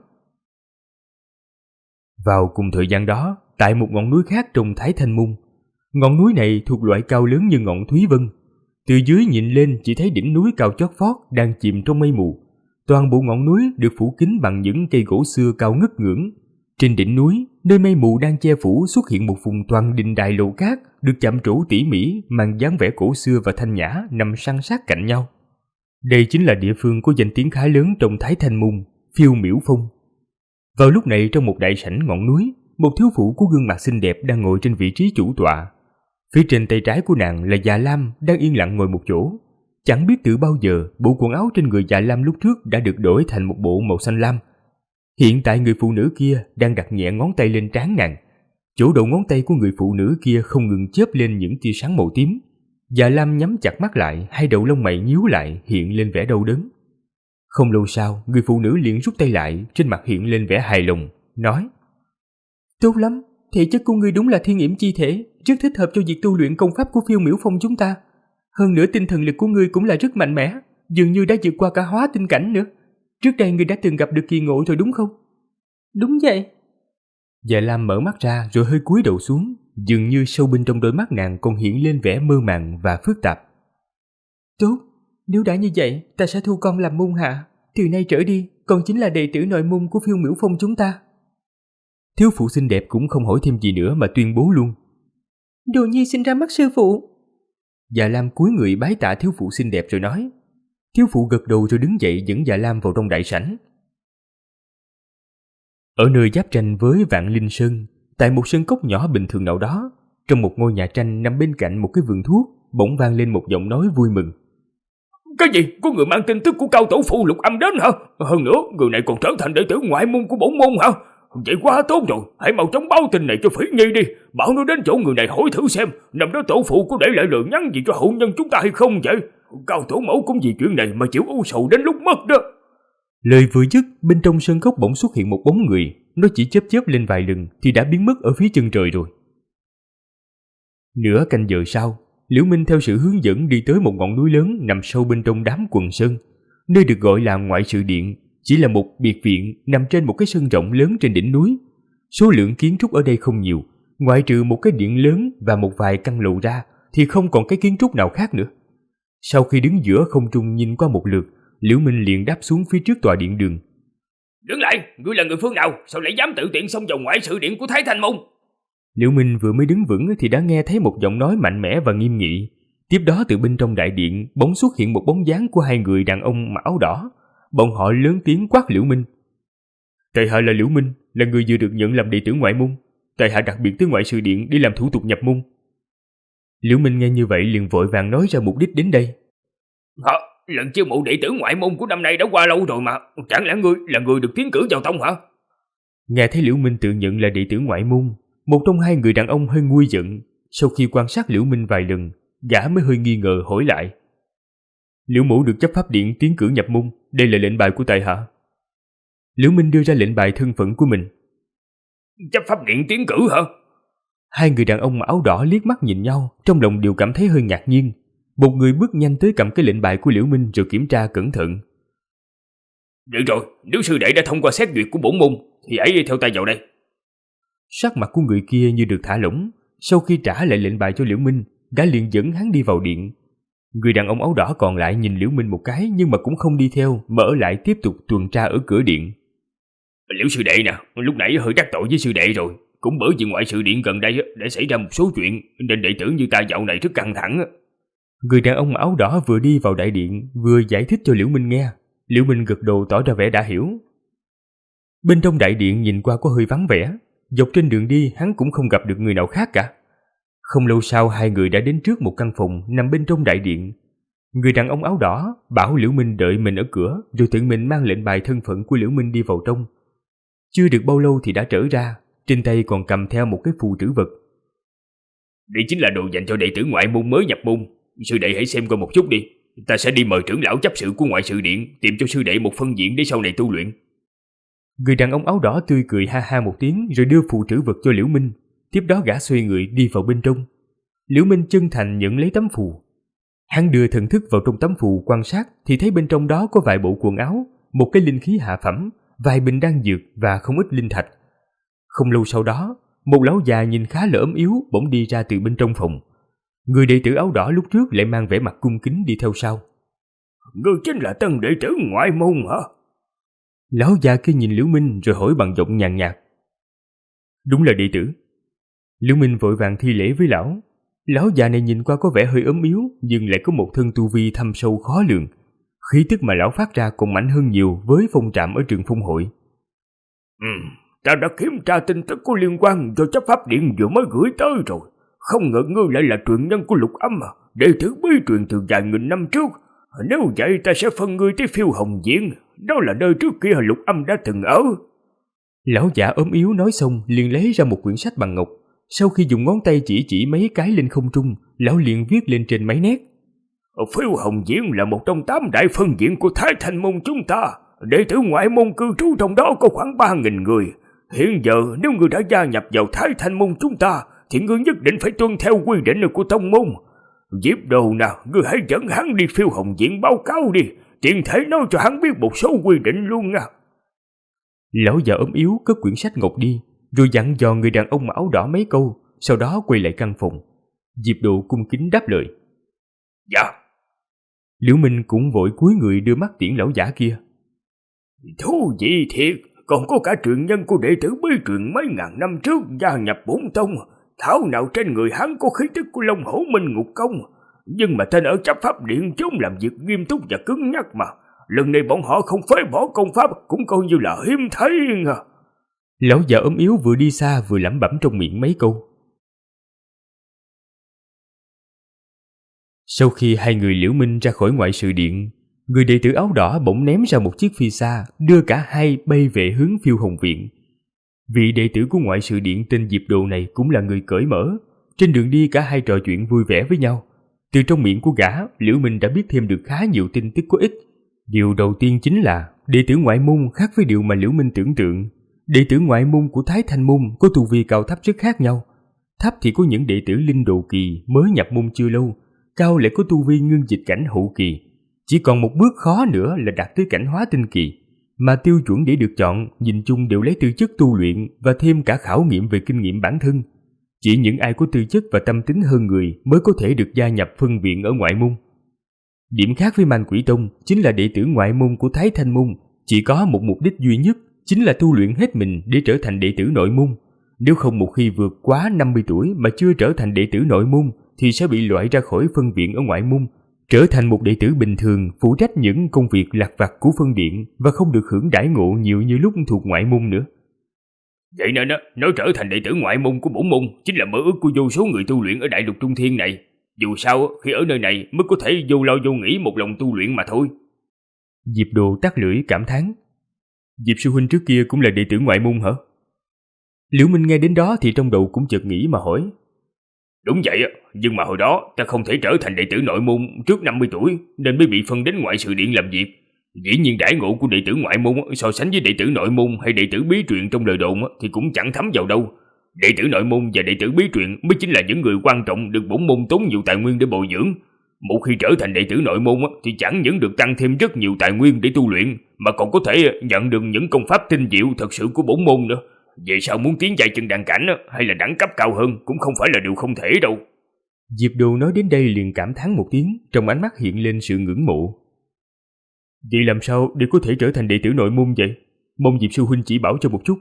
Vào cùng thời gian đó, tại một ngọn núi khác trong Thái Thanh Môn, ngọn núi này thuộc loại cao lớn như ngọn Thúy Vân. Từ dưới nhìn lên chỉ thấy đỉnh núi cao chót vót đang chìm trong mây mù. Toàn bộ ngọn núi được phủ kín bằng những cây gỗ xưa cao ngất ngưỡng. Trên đỉnh núi, nơi mây mù đang che phủ xuất hiện một vùng toàn đình đài lầu cát được chạm trổ tỉ mỉ, mang dáng vẻ cổ xưa và thanh nhã nằm san sát cạnh nhau. Đây chính là địa phương có danh tiếng khá lớn trong Thái Thanh Môn, Phiêu Miểu Phong. Vào lúc này trong một đại sảnh ngọn núi, một thiếu phụ có gương mặt xinh đẹp đang ngồi trên vị trí chủ tọa. Phía trên tay trái của nàng là già lam đang yên lặng ngồi một chỗ. Chẳng biết từ bao giờ bộ quần áo trên người Dạ Lam lúc trước đã được đổi thành một bộ màu xanh lam. Hiện tại người phụ nữ kia đang đặt nhẹ ngón tay lên trán nàng. Chỗ đầu ngón tay của người phụ nữ kia không ngừng chớp lên những tia sáng màu tím. Dạ Lam nhắm chặt mắt lại, hai đầu lông mày nhíu lại hiện lên vẻ đau đớn. Không lâu sau, người phụ nữ liền rút tay lại, trên mặt hiện lên vẻ hài lòng, nói: Tốt lắm, thể chất của ngươi đúng là thiên yểm chi thể, rất thích hợp cho việc tu luyện công pháp của Phiêu Miểu Phong chúng ta. Hơn nữa tinh thần lực của ngươi cũng là rất mạnh mẽ, dường như đã vượt qua cả hóa tinh cảnh nữa. Trước đây ngươi đã từng gặp được kỳ ngộ rồi đúng không? Đúng vậy. Dạ Lam mở mắt ra rồi hơi cúi đầu xuống, dường như sâu bên trong đôi mắt nàng còn hiện lên vẻ mơ màng và phức tạp. Tốt, nếu đã như vậy, ta sẽ thu con làm môn hạ. Từ nay trở đi, con chính là đệ tử nội môn của Phiêu Miểu Phong chúng ta. Thiếu phụ xinh đẹp cũng không hỏi thêm gì nữa mà tuyên bố luôn. Đồ nhi sinh ra mắt sư phụ. Dạ Lam cúi người bái tạ thiếu phụ xinh đẹp rồi nói. Thiếu phụ gật đầu rồi đứng dậy dẫn Dạ Lam vào trong đại sảnh. Ở nơi giáp tranh với Vạn Linh Sơn, tại một sân cốc nhỏ bình thường nào đó, trong một ngôi nhà tranh nằm bên cạnh một cái vườn thuốc, bỗng vang lên một giọng nói vui mừng. Cái gì? Có người mang tin tức của cao tổ phụ Lục Âm đến hả? Hơn nữa, người này còn trở thành đệ tử ngoại môn của bổn môn hả? Vậy quá tốt rồi, hãy mau chóng báo tin này cho Phỉ Nhi đi, bảo nó đến chỗ người này hỏi thử xem, năm đó tổ phụ có để lại lời nhắn gì cho hậu nhân chúng ta hay không vậy? Cao tổ mẫu cũng vì chuyện này mà chịu ưu sầu đến lúc mất đó. Lời vừa dứt, bên trong sân cốc bỗng xuất hiện một bóng người, nó chỉ chớp chớp lên vài lần thì đã biến mất ở phía chân trời rồi. Nửa canh giờ sau, Liễu Minh theo sự hướng dẫn đi tới một ngọn núi lớn nằm sâu bên trong đám quần sơn, nơi được gọi là Ngoại sự điện, chỉ là một biệt viện nằm trên một cái sân rộng lớn trên đỉnh núi. Số lượng kiến trúc ở đây không nhiều, ngoại trừ một cái điện lớn và một vài căn lầu ra thì không còn cái kiến trúc nào khác nữa. Sau khi đứng giữa không trung nhìn qua một lượt, Liễu Minh liền đáp xuống phía trước tòa điện đường. Đứng lại, ngươi là người phương nào, sao lại dám tự tiện xông vào ngoại sự điện của Thái Thanh Môn? Liễu Minh vừa mới đứng vững thì đã nghe thấy một giọng nói mạnh mẽ và nghiêm nghị. Tiếp đó từ bên trong đại điện bỗng xuất hiện một bóng dáng của hai người đàn ông mặc áo đỏ. Bọn họ lớn tiếng quát Liễu Minh. Tại hạ là Liễu Minh, là người vừa được nhận làm đệ tử ngoại môn. Tại hạ đặc biệt tới ngoại sự điện để làm thủ tục nhập môn. Liễu Minh nghe như vậy liền vội vàng nói ra mục đích đến đây. Hả? Lần chiêu mộ đệ tử ngoại môn của năm nay đã qua lâu rồi mà, chẳng lẽ ngươi là người được tiến cử vào tông hả? Nghe thấy Liễu Minh tự nhận là đệ tử ngoại môn, một trong hai người đàn ông hơi nguôi giận. Sau khi quan sát Liễu Minh vài lần, gã mới hơi nghi ngờ hỏi lại. Liễu mẫu được chấp pháp điện tiến cử nhập môn, đây là lệnh bài của tại hạ. Liễu Minh đưa ra lệnh bài thân phận của mình. Chấp pháp điện tiến cử hả? Hai người đàn ông áo đỏ liếc mắt nhìn nhau, trong lòng đều cảm thấy hơi ngạc nhiên. Một người bước nhanh tới cầm cái lệnh bài của Liễu Minh rồi kiểm tra cẩn thận. Được rồi, nếu sư đệ đã thông qua xét duyệt của bổn môn thì hãy theo ta vào đây. Sắc mặt của người kia như được thả lỏng. Sau khi trả lại lệnh bài cho Liễu Minh, gã liền dẫn hắn đi vào điện. Người đàn ông áo đỏ còn lại nhìn Liễu Minh một cái nhưng mà cũng không đi theo, mà ở lại tiếp tục tuần tra ở cửa điện. Liễu sư đệ nè, lúc nãy hơi đắc tội với sư đệ rồi. Cũng bởi vì ngoại sự điện gần đây đã xảy ra một số chuyện nên đệ tử như ta dạo này rất căng thẳng. Người đàn ông áo đỏ vừa đi vào đại điện vừa giải thích cho Liễu Minh nghe. Liễu Minh gật đầu tỏ ra vẻ đã hiểu. Bên trong đại điện nhìn qua có hơi vắng vẻ. Dọc trên đường đi hắn cũng không gặp được người nào khác cả. Không lâu sau hai người đã đến trước một căn phòng nằm bên trong đại điện. Người đàn ông áo đỏ bảo Liễu Minh đợi mình ở cửa rồi tự mình mang lệnh bài thân phận của Liễu Minh đi vào trong. Chưa được bao lâu thì đã trở ra, trên tay còn cầm theo một cái phù trữ vật. Đây chính là đồ dành cho đệ tử ngoại môn mới nhập môn. Sư đệ hãy xem qua một chút đi. Ta sẽ đi mời trưởng lão chấp sự của ngoại sự điện tìm cho sư đệ một phân viện để sau này tu luyện. Người đàn ông áo đỏ tươi cười ha ha một tiếng rồi đưa phù trữ vật cho Liễu Minh. Tiếp đó gã xoay người đi vào bên trong. Liễu Minh chân thành nhận lấy tấm phù. Hắn đưa thần thức vào trong tấm phù quan sát thì thấy bên trong đó có vài bộ quần áo, một cái linh khí hạ phẩm, vài bình đan dược và không ít linh thạch. Không lâu sau đó, một lão già nhìn khá là ốm yếu bỗng đi ra từ bên trong phòng. Người đệ tử áo đỏ lúc trước lại mang vẻ mặt cung kính đi theo sau. Ngươi chính là tân đệ tử ngoại môn hả? Lão già kia nhìn Liễu Minh rồi hỏi bằng giọng nhàn nhạt. Đúng là đệ tử. Liễu Minh vội vàng thi lễ với lão. Lão già này nhìn qua có vẻ hơi ốm yếu nhưng lại có một thân tu vi thâm sâu khó lường. Khí tức mà lão phát ra còn mạnh hơn nhiều với phong trạm ở trường phong hội. Ta đã kiểm tra tin tức có liên quan do chấp pháp điện vừa mới gửi tới rồi. Không ngờ ngươi lại là truyền nhân của Lục Âm, đệ tử bí truyền từ vài nghìn năm trước. Nếu vậy ta sẽ phân ngươi tới Phiêu Hồng Viện, đó là nơi trước kia Lục Âm đã từng ở. Lão giả ốm yếu nói xong liền lấy ra một quyển sách bằng ngọc. Sau khi dùng ngón tay chỉ mấy cái lên không trung, lão liền viết lên trên mấy nét. Phiêu Hồng Viện là một trong 8 đại phân viện của Thái Thanh Môn chúng ta. Đệ tử ngoại môn cư trú trong đó có khoảng 3.000 người. Hiện giờ nếu ngươi đã gia nhập vào Thái Thanh Môn chúng ta, thì ngươi nhất định phải tuân theo quy định của tông môn. Diệp Đồ nào, ngươi hãy dẫn hắn đi Phiêu Hồng Viện báo cáo đi, tiện thể nói cho hắn biết một số quy định luôn nha. Lão già ốm yếu cất quyển sách ngọc đi, rồi dặn dò người đàn ông áo đỏ mấy câu, sau đó quay lại căn phòng. Diệp Đồ cung kính đáp lời. Dạ. Liễu Minh cũng vội cúi người đưa mắt tiễn lão giả kia. Thú vị thiệt, còn có cả truyền nhân của đệ tử bí truyền mấy ngàn năm trước gia nhập bổn tông. Thảo nào trên người hắn có khí tức của Long Hổ Minh Ngục Công. Nhưng mà tên ở chấp pháp điện chúng làm việc nghiêm túc và cứng nhắc mà. Lần này bọn họ không phế bỏ công pháp cũng coi như là hiếm thấy nha. Lão già ốm yếu vừa đi xa vừa lẩm bẩm trong miệng mấy câu. Sau khi hai người Liễu Minh ra khỏi ngoại sự điện, người đệ tử áo đỏ bỗng ném ra một chiếc phi xa, đưa cả hai bay về hướng Phiêu Hồng Viện. Vị đệ tử của ngoại sự điện tên Diệp Đồ này cũng là người cởi mở. Trên đường đi cả hai trò chuyện vui vẻ với nhau. Từ trong miệng của gã, Liễu Minh đã biết thêm được khá nhiều tin tức có ích. Điều đầu tiên chính là đệ tử ngoại môn khác với điều mà Liễu Minh tưởng tượng. Đệ tử ngoại môn của Thái Thanh Môn có tu vi cao thấp rất khác nhau. Thấp thì có những đệ tử linh đồ kỳ mới nhập môn chưa lâu, cao lại có tu vi ngưng dịch cảnh hậu kỳ. Chỉ còn một bước khó nữa là đạt tới cảnh hóa tinh kỳ. Mà tiêu chuẩn để được chọn nhìn chung đều lấy tư chất tu luyện và thêm cả khảo nghiệm về kinh nghiệm bản thân. Chỉ những ai có tư chất và tâm tính hơn người mới có thể được gia nhập phân viện ở ngoại môn. Điểm khác với Man Quỷ Tông chính là đệ tử ngoại môn của Thái Thanh Môn chỉ có một mục đích duy nhất, chính là tu luyện hết mình để trở thành đệ tử nội môn. Nếu không một khi vượt quá 50 tuổi mà chưa trở thành đệ tử nội môn thì sẽ bị loại ra khỏi phân viện ở ngoại môn, trở thành một đệ tử bình thường phụ trách những công việc lặt vặt của phân điện và không được hưởng đãi ngộ nhiều như lúc thuộc ngoại môn nữa. Vậy nên nói trở thành đệ tử ngoại môn của bổn môn chính là mơ ước của vô số người tu luyện ở Đại Lục Trung Thiên này. Dù sao khi ở nơi này mới có thể vô lo vô nghĩ một lòng tu luyện mà thôi. Diệp Đồ tắt lưỡi cảm thán. Diệp sư huynh trước kia cũng là đệ tử ngoại môn hả? Liễu Minh nghe đến đó thì trong đầu cũng chợt nghĩ mà hỏi. Đúng vậy, nhưng mà hồi đó ta không thể trở thành đệ tử nội môn trước 50 tuổi nên mới bị phân đến ngoại sự điện làm việc. Dĩ nhiên đãi ngộ của đệ tử ngoại môn so sánh với đệ tử nội môn hay đệ tử bí truyền trong lời đồn thì cũng chẳng thấm vào đâu. Đệ tử nội môn và đệ tử bí truyền mới chính là những người quan trọng được bổn môn tốn nhiều tài nguyên để bồi dưỡng. Một khi trở thành đệ tử nội môn thì chẳng những được tăng thêm rất nhiều tài nguyên để tu luyện mà còn có thể nhận được những công pháp tinh diệu thật sự của bổn môn nữa. Vậy sao muốn tiến giai chân đan cảnh hay là đẳng cấp cao hơn cũng không phải là điều không thể đâu. Diệp Đồ nói đến đây liền cảm thán một tiếng, trong ánh mắt hiện lên sự ngưỡng mộ. Vậy làm sao để có thể trở thành đệ tử nội môn vậy? Mong Diệp sư huynh chỉ bảo cho một chút.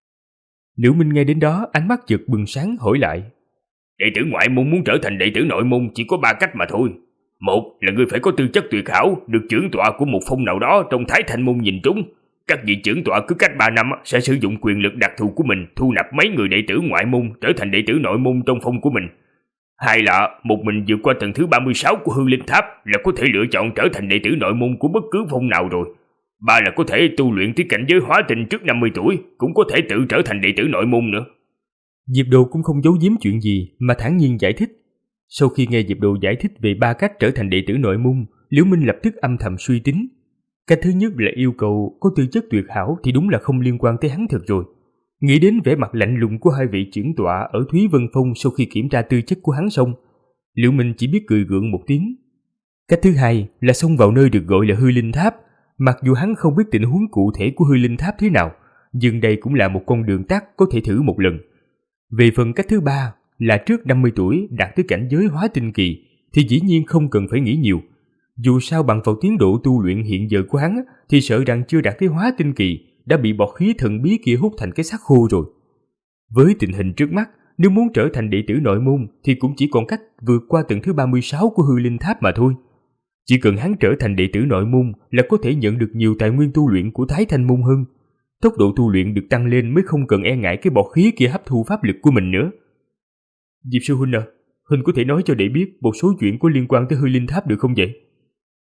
Liễu Minh nghe đến đó ánh mắt chợt bừng sáng hỏi lại. Đệ tử ngoại môn muốn trở thành đệ tử nội môn chỉ có 3 cách mà thôi. Một là người phải có tư chất tuyệt hảo, được trưởng tọa của một phong nào đó trong Thái Thanh Môn nhìn trúng. Các vị trưởng tọa cứ cách 3 năm sẽ sử dụng quyền lực đặc thù của mình thu nạp mấy người đệ tử ngoại môn trở thành đệ tử nội môn trong phong của mình. Hai là một mình vượt qua tầng thứ 36 của Hư Linh Tháp là có thể lựa chọn trở thành đệ tử nội môn của bất cứ phong nào rồi. Ba là có thể tu luyện tới cảnh giới hóa tinh trước 50 tuổi, cũng có thể tự trở thành đệ tử nội môn nữa. Diệp Đồ cũng không giấu giếm chuyện gì mà thản nhiên giải thích. Sau khi nghe Diệp Đồ giải thích về 3 cách trở thành đệ tử nội môn, Liễu Minh lập tức âm thầm suy tính. Cách thứ nhất là yêu cầu có tư chất tuyệt hảo thì đúng là không liên quan tới hắn thật rồi. Nghĩ đến vẻ mặt lạnh lùng của hai vị trưởng tọa ở Thúy Vân Phong sau khi kiểm tra tư chất của hắn xong, Liễu Minh chỉ biết cười gượng một tiếng. Cách thứ hai là xông vào nơi được gọi là Hư Linh Tháp. Mặc dù hắn không biết tình huống cụ thể của Hư Linh Tháp thế nào, nhưng đây cũng là một con đường tắt có thể thử một lần. Về phần cách thứ ba là trước 50 tuổi đạt tới cảnh giới hóa tinh kỳ thì dĩ nhiên không cần phải nghĩ nhiều. Dù sao bằng vào tiến độ tu luyện hiện giờ của hắn thì sợ rằng chưa đạt tới hóa tinh kỳ đã bị bọt khí thần bí kia hút thành cái xác khô rồi. Với tình hình trước mắt, nếu muốn trở thành đệ tử nội môn thì cũng chỉ còn cách vượt qua tầng thứ 36 của Hư Linh Tháp mà thôi. Chỉ cần hắn trở thành đệ tử nội môn là có thể nhận được nhiều tài nguyên tu luyện của Thái Thanh Môn hơn. Tốc độ tu luyện được tăng lên mới không cần e ngại cái bọt khí kia hấp thu pháp lực của mình nữa. Diệp sư huynh à, huynh có thể nói cho đệ biết một số chuyện có liên quan tới Hư Linh Tháp được không vậy?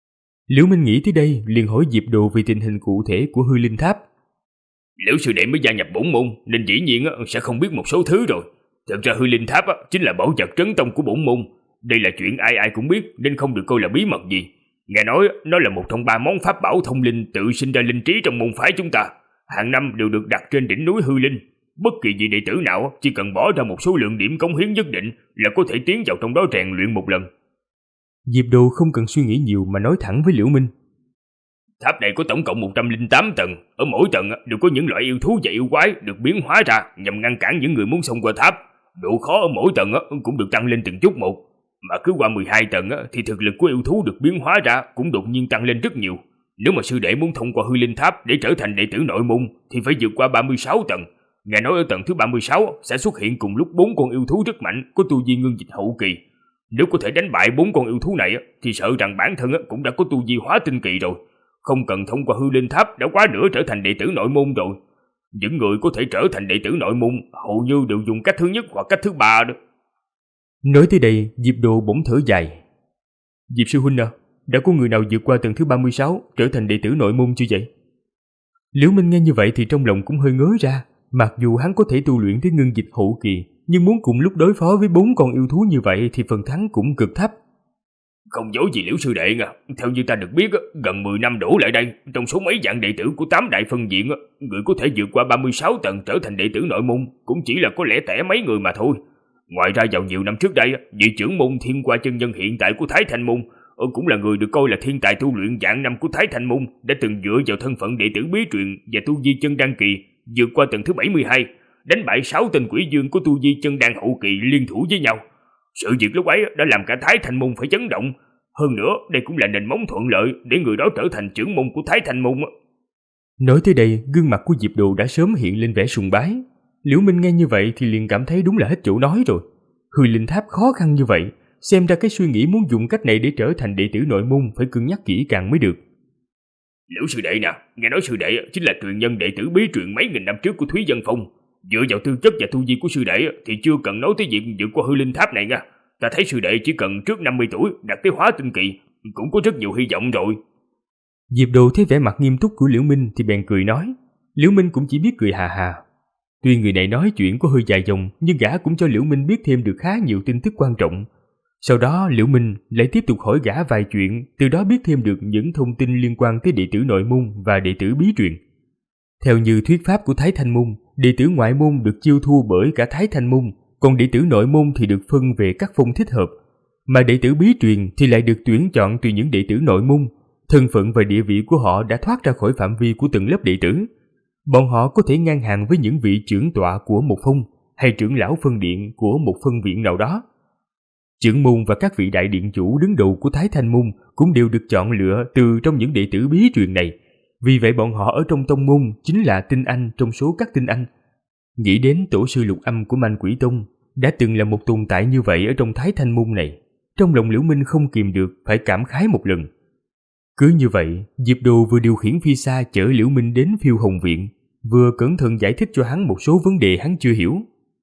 Liễu Minh nghĩ tới đây liền hỏi Diệp Đồ về tình hình cụ thể của Hư Linh Tháp. Liễu sư đệ mới gia nhập bổn môn nên dĩ nhiên sẽ không biết một số thứ rồi. Thật ra Hư Linh Tháp chính là bảo vật trấn tông của bổn môn. Đây là chuyện ai ai cũng biết nên không được coi là bí mật gì. Nghe nói nó là một trong 3 món pháp bảo thông linh tự sinh ra linh trí trong môn phái chúng ta. Hàng năm đều được đặt trên đỉnh núi Hư Linh. Bất kỳ vị đệ tử nào chỉ cần bỏ ra một số lượng điểm cống hiến nhất định là có thể tiến vào trong đó rèn luyện một lần. Diệp Đồ không cần suy nghĩ nhiều mà nói thẳng với Liễu Minh. Tháp này có tổng cộng 108 tầng. Ở mỗi tầng đều có những loại yêu thú và yêu quái được biến hóa ra nhằm ngăn cản những người muốn xông qua tháp. Độ khó ở mỗi tầng cũng được tăng lên từng chút một. Mà cứ qua 12 tầng thì thực lực của yêu thú được biến hóa ra cũng đột nhiên tăng lên rất nhiều. Nếu mà sư đệ muốn thông qua Hư Linh Tháp để trở thành đệ tử nội môn thì phải vượt qua 36 tầng. Nghe nói ở tầng thứ 36 sẽ xuất hiện cùng lúc 4 con yêu thú rất mạnh có tu vi ngưng dịch hậu kỳ. Nếu có thể đánh bại 4 con yêu thú này thì sợ rằng bản thân cũng đã có tu vi hóa tinh kỳ rồi. Không cần thông qua Hư Linh Tháp đã quá nửa trở thành đệ tử nội môn rồi. Những người có thể trở thành đệ tử nội môn hầu như đều dùng cách thứ nhất hoặc cách thứ 3 đó. Nói tới đây, Diệp Đồ bỗng thở dài. Diệp sư huynh à, đã có người nào vượt qua tầng thứ 36 trở thành đệ tử nội môn chưa vậy? Liễu Minh nghe như vậy thì trong lòng cũng hơi ngớ ra. Mặc dù hắn có thể tu luyện tới ngưng dịch hậu kỳ, nhưng muốn cùng lúc đối phó với 4 con yêu thú như vậy thì phần thắng cũng cực thấp. Không dối gì Liễu sư đệ nha, theo như ta được biết gần 10 năm đổ lại đây, trong số mấy vạn đệ tử của 8 đại phân viện, người có thể vượt qua 36 tầng trở thành đệ tử nội môn cũng chỉ là có lẽ tẻ mấy người mà thôi. Ngoài ra vào nhiều năm trước đây, vị trưởng môn Thiên Qua chân nhân hiện tại của Thái Thanh môn cũng là người được coi là thiên tài tu luyện vạn năm của Thái Thanh môn, đã từng dựa vào thân phận đệ tử bí truyền và tu vi chân đan kỳ vượt qua tầng thứ 72, đánh bại 6 tên quỷ dương của tu vi chân đan hậu kỳ liên thủ với nhau. Sự việc lúc ấy đã làm cả Thái Thanh môn phải chấn động. Hơn nữa, đây cũng là nền móng thuận lợi để người đó trở thành trưởng môn của Thái Thanh môn. Nói tới đây, gương mặt của Diệp Đồ đã sớm hiện lên vẻ sùng bái. Liễu Minh nghe như vậy thì liền cảm thấy đúng là hết chỗ nói rồi. Hư Linh Tháp khó khăn như vậy, xem ra cái suy nghĩ muốn dùng cách này để trở thành đệ tử nội môn phải cân nhắc kỹ càng mới được. Liễu sư đệ nè, nghe nói sư đệ chính là truyền nhân đệ tử bí truyền mấy nghìn năm trước của Thúy Dân Phong. Dựa vào tư chất và tu vi của sư đệ thì chưa cần nói tới việc vượt qua Hư Linh Tháp này nha. Ta thấy sư đệ chỉ cần trước 50 tuổi đạt tới hóa tinh kỳ cũng có rất nhiều hy vọng rồi. Diệp Đồ thấy vẻ mặt nghiêm túc của Liễu Minh thì bèn cười nói. Liễu Minh cũng chỉ biết cười hà hà. Tuy người này nói chuyện có hơi dài dòng, nhưng gã cũng cho Liễu Minh biết thêm được khá nhiều tin tức quan trọng. Sau đó Liễu Minh lại tiếp tục hỏi gã vài chuyện, từ đó biết thêm được những thông tin liên quan tới đệ tử nội môn và đệ tử bí truyền. Theo như thuyết pháp của Thái Thanh môn, đệ tử ngoại môn được chiêu thu bởi cả Thái Thanh môn, còn đệ tử nội môn thì được phân về các phong thích hợp, mà đệ tử bí truyền thì lại được tuyển chọn từ những đệ tử nội môn. Thân phận và địa vị của họ đã thoát ra khỏi phạm vi của từng lớp đệ tử. Bọn họ có thể ngang hàng với những vị trưởng tọa của một phong hay trưởng lão phân điện của một phân viện nào đó. Trưởng môn và các vị đại điện chủ đứng đầu của Thái Thanh môn cũng đều được chọn lựa từ trong những đệ tử bí truyền này. Vì vậy bọn họ ở trong tông môn chính là tinh anh trong số các tinh anh. Nghĩ đến tổ sư Lục Âm của Manh Quỷ Tông đã từng là một tồn tại như vậy ở trong Thái Thanh môn này, trong lòng Liễu Minh không kìm được phải cảm khái một lần. Cứ như vậy, Diệp Đồ vừa điều khiển phi xa chở Liễu Minh đến Phiêu Hồng viện, vừa cẩn thận giải thích cho hắn một số vấn đề hắn chưa hiểu.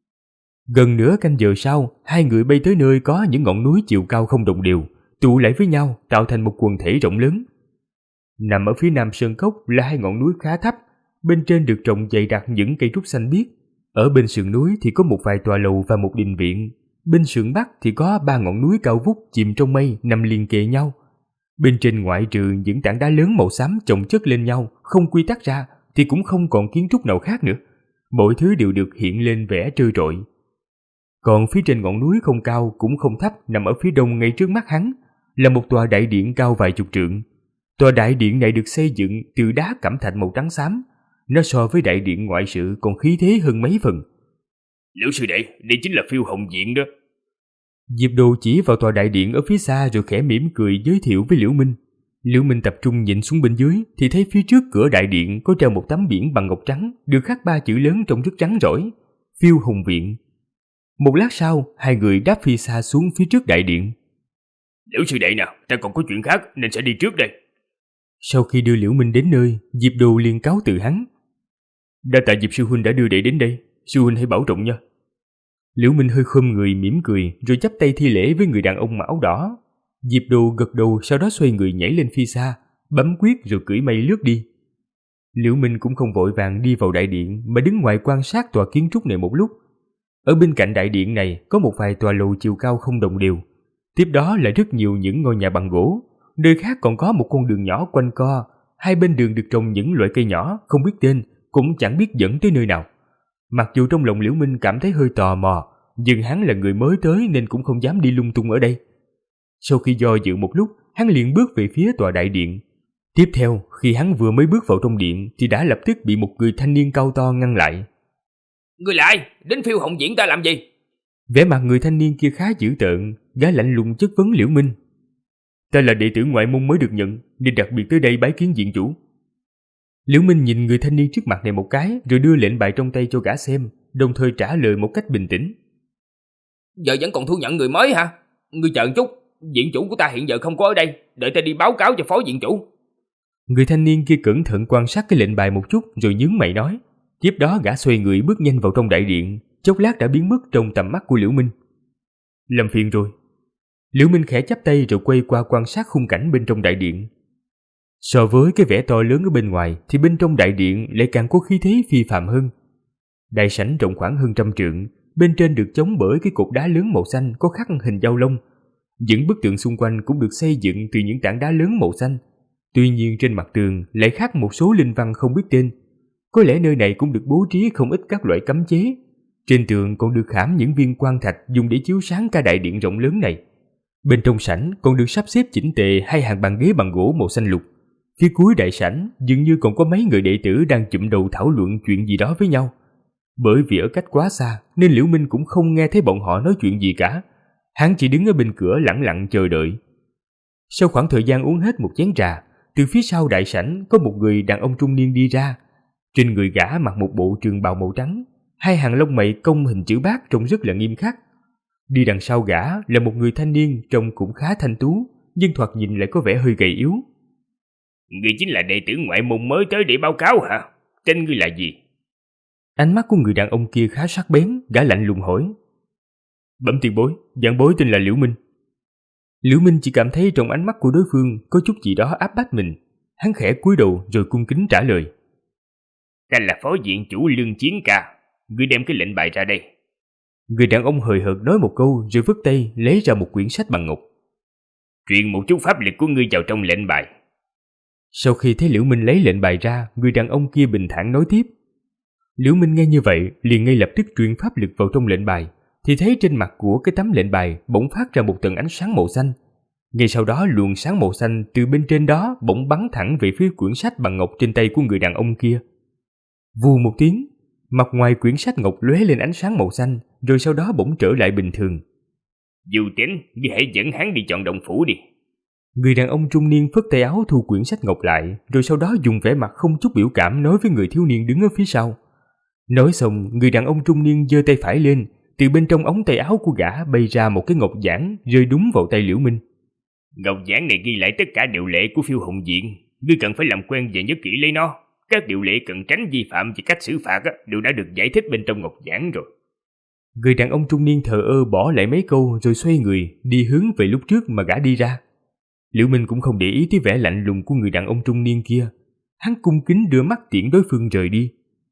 Gần nửa canh giờ sau, hai người bay tới nơi có những ngọn núi chiều cao không đồng đều, tụ lại với nhau tạo thành một quần thể rộng lớn. Nằm ở phía nam sơn cốc là hai ngọn núi khá thấp, bên trên được trồng dày đặc những cây trúc xanh biếc. Ở bên sườn núi thì có một vài tòa lầu và một đình viện. Bên sườn bắc thì có 3 ngọn núi cao vút chìm trong mây nằm liền kề nhau. Bên trên ngoại trừ những tảng đá lớn màu xám chồng chất lên nhau, không quy tắc ra, thì cũng không còn kiến trúc nào khác nữa. Mọi thứ đều được hiện lên vẻ trơ trọi. Còn phía trên ngọn núi không cao cũng không thấp nằm ở phía đông ngay trước mắt hắn là một tòa đại điện cao vài chục trượng. Tòa đại điện này được xây dựng từ đá cẩm thạch màu trắng xám. Nó so với đại điện ngoại sự còn khí thế hơn mấy phần. Liễu sư đệ, đây chính là Phiêu Hồng viện đó. Diệp Đồ chỉ vào tòa đại điện ở phía xa rồi khẽ mỉm cười giới thiệu với Liễu Minh. Liễu Minh tập trung nhìn xuống bên dưới thì thấy phía trước cửa đại điện có treo một tấm biển bằng ngọc trắng được khắc 3 chữ lớn trông rất trắng rỏi: Phiêu Hồng viện. Một lát sau, hai người đáp phi xa xuống phía trước đại điện. Liễu sư đệ nào, ta còn có chuyện khác nên sẽ đi trước đây. Sau khi đưa Liễu Minh đến nơi, Diệp Đồ liền cáo từ hắn. Đa tạ Diệp sư huynh đã đưa đệ đến đây, sư huynh hãy bảo trọng nha. Liễu Minh hơi khom người mỉm cười rồi chắp tay thi lễ với người đàn ông mặc áo đỏ. Diệp Đồ gật đầu, sau đó xoay người nhảy lên phi xa, bấm quyết rồi cưỡi mây lướt đi. Liễu Minh cũng không vội vàng đi vào đại điện mà đứng ngoài quan sát tòa kiến trúc này một lúc. Ở bên cạnh đại điện này có một vài tòa lầu chiều cao không đồng đều. Tiếp đó là rất nhiều những ngôi nhà bằng gỗ. Nơi khác còn có một con đường nhỏ quanh co. Hai bên đường được trồng những loại cây nhỏ không biết tên, cũng chẳng biết dẫn tới nơi nào. Mặc dù trong lòng Liễu Minh cảm thấy hơi tò mò, nhưng hắn là người mới tới nên cũng không dám đi lung tung ở đây. Sau khi do dự một lúc, hắn liền bước về phía tòa đại điện. Tiếp theo, khi hắn vừa mới bước vào trong điện thì đã lập tức bị một người thanh niên cao to ngăn lại. Người lại, đến Phiêu Hồng Diễn ta làm gì? Vẻ mặt người thanh niên kia khá dữ tợn, gã lạnh lùng chất vấn Liễu Minh. Ta là đệ tử ngoại môn mới được nhận, nên đặc biệt tới đây bái kiến viện chủ. Liễu Minh nhìn người thanh niên trước mặt này một cái, rồi đưa lệnh bài trong tay cho gã xem, đồng thời trả lời một cách bình tĩnh. Giờ vẫn còn thu nhận người mới hả? Ngươi chờ chút, viện chủ của ta hiện giờ không có ở đây, đợi ta đi báo cáo cho phó viện chủ. Người thanh niên kia cẩn thận quan sát cái lệnh bài một chút rồi nhướng mày nói. Tiếp đó gã xoay người bước nhanh vào trong đại điện, chốc lát đã biến mất trong tầm mắt của Liễu Minh. Làm phiền rồi. Liễu Minh khẽ chắp tay rồi quay qua quan sát khung cảnh bên trong đại điện. So với cái vẻ to lớn ở bên ngoài thì bên trong đại điện lại càng có khí thế phi phàm hơn. Đại sảnh rộng khoảng hơn 100 trượng, bên trên được chống bởi cái cột đá lớn màu xanh có khắc hình dao long. Những bức tượng xung quanh cũng được xây dựng từ những tảng đá lớn màu xanh. Tuy nhiên trên mặt tường lại khắc một số linh văn không biết tên. Có lẽ nơi này cũng được bố trí không ít các loại cấm chế. Trên tường còn được khảm những viên quang thạch dùng để chiếu sáng cả đại điện rộng lớn này. Bên trong sảnh còn được sắp xếp chỉnh tề hai hàng bàn ghế bằng gỗ màu xanh lục. Phía cuối đại sảnh dường như còn có mấy người đệ tử đang chụm đầu thảo luận chuyện gì đó với nhau. Bởi vì ở cách quá xa nên Liễu Minh cũng không nghe thấy bọn họ nói chuyện gì cả. Hắn chỉ đứng ở bên cửa lẳng lặng chờ đợi. Sau khoảng thời gian uống hết một chén trà, từ phía sau đại sảnh có một người đàn ông trung niên đi ra. Trên người gã mặc một bộ trường bào màu trắng, hai hàng lông mày cong hình chữ bát trông rất là nghiêm khắc. Đi đằng sau gã là một người thanh niên trông cũng khá thanh tú, nhưng thoạt nhìn lại có vẻ hơi gầy yếu. Ngươi chính là đệ tử ngoại môn mới tới để báo cáo hả? Tên ngươi là gì? Ánh mắt của người đàn ông kia khá sắc bén, gã lạnh lùng hỏi. Bẩm tiền bối, vãn bối tên là Liễu Minh. Liễu Minh chỉ cảm thấy trong ánh mắt của đối phương có chút gì đó áp bách mình. Hắn khẽ cúi đầu rồi cung kính trả lời. Ta là phó viện chủ Lương Chiến Ca, ngươi đem cái lệnh bài ra đây. Người đàn ông hời hợt nói một câu rồi vứt tay lấy ra một quyển sách bằng ngọc. Truyền một chút pháp lực của ngươi vào trong lệnh bài. Sau khi thấy Liễu Minh lấy lệnh bài ra, người đàn ông kia bình thản nói tiếp. Liễu Minh nghe như vậy liền ngay lập tức truyền pháp lực vào trong lệnh bài, thì thấy trên mặt của cái tấm lệnh bài bỗng phát ra một tầng ánh sáng màu xanh. Ngay sau đó luồng sáng màu xanh từ bên trên đó bỗng bắn thẳng về phía quyển sách bằng ngọc trên tay của người đàn ông kia. Vù một tiếng, mặt ngoài quyển sách ngọc lóe lên ánh sáng màu xanh, rồi sau đó bỗng trở lại bình thường. Du Tính, ngươi hãy dẫn hắn đi chọn động phủ đi. Người đàn ông trung niên phất tay áo thu quyển sách ngọc lại, rồi sau đó dùng vẻ mặt không chút biểu cảm nói với người thiếu niên đứng ở phía sau. Nói xong, người đàn ông trung niên giơ tay phải lên, từ bên trong ống tay áo của gã bay ra một cái ngọc giản rơi đúng vào tay Liễu Minh. Ngọc giản này ghi lại tất cả điều lệ của Phiêu Hồng Viện, ngươi cần phải làm quen và nhớ kỹ lấy nó. Các điều lệ cần tránh vi phạm và cách xử phạt đều đã được giải thích bên trong ngọc giản rồi. Người đàn ông trung niên thờ ơ bỏ lại mấy câu rồi xoay người đi hướng về lúc trước mà gã đi ra. Liễu Minh cũng không để ý tới vẻ lạnh lùng của người đàn ông trung niên kia. Hắn cung kính đưa mắt tiễn đối phương rời đi.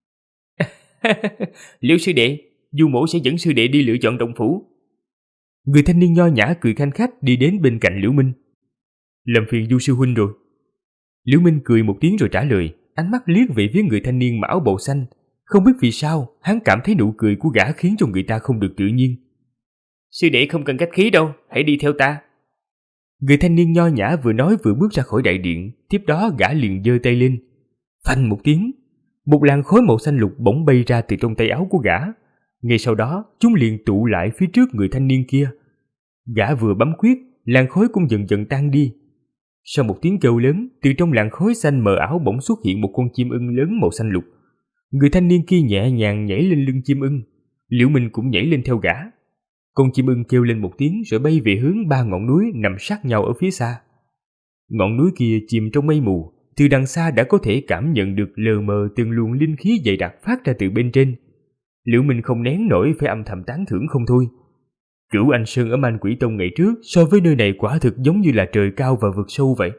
Liễu sư đệ, Du mỗ sẽ dẫn sư đệ đi lựa chọn động phủ. Người thanh niên nho nhã cười khanh khách đi đến bên cạnh Liễu Minh. Làm phiền Du sư huynh rồi. Liễu Minh cười một tiếng rồi trả lời, ánh mắt liếc về phía người thanh niên mặc áo bào xanh. Không biết vì sao, hắn cảm thấy nụ cười của gã khiến cho người ta không được tự nhiên. Sư đệ không cần khách khí đâu, hãy đi theo ta. Người thanh niên nho nhã vừa nói vừa bước ra khỏi đại điện, tiếp đó gã liền giơ tay lên. Phanh một tiếng, một làn khói màu xanh lục bỗng bay ra từ trong tay áo của gã. Ngay sau đó, chúng liền tụ lại phía trước người thanh niên kia. Gã vừa bấm quyết, làn khói cũng dần dần tan đi. Sau một tiếng kêu lớn, từ trong làn khói xanh mờ ảo bỗng xuất hiện một con chim ưng lớn màu xanh lục. Người thanh niên kia nhẹ nhàng nhảy lên lưng chim ưng. Liễu Minh cũng nhảy lên theo gã. Con chim ưng kêu lên một tiếng rồi bay về hướng 3 ngọn núi nằm sát nhau ở phía xa. Ngọn núi kia chìm trong mây mù, từ đằng xa đã có thể cảm nhận được lờ mờ từng luồng linh khí dày đặc phát ra từ bên trên. Liễu Minh không nén nổi phải âm thầm tán thưởng không thôi. Cửu Anh Sơn ở Man Quỷ Tông ngày trước so với nơi này quả thực giống như là trời cao và vực sâu vậy.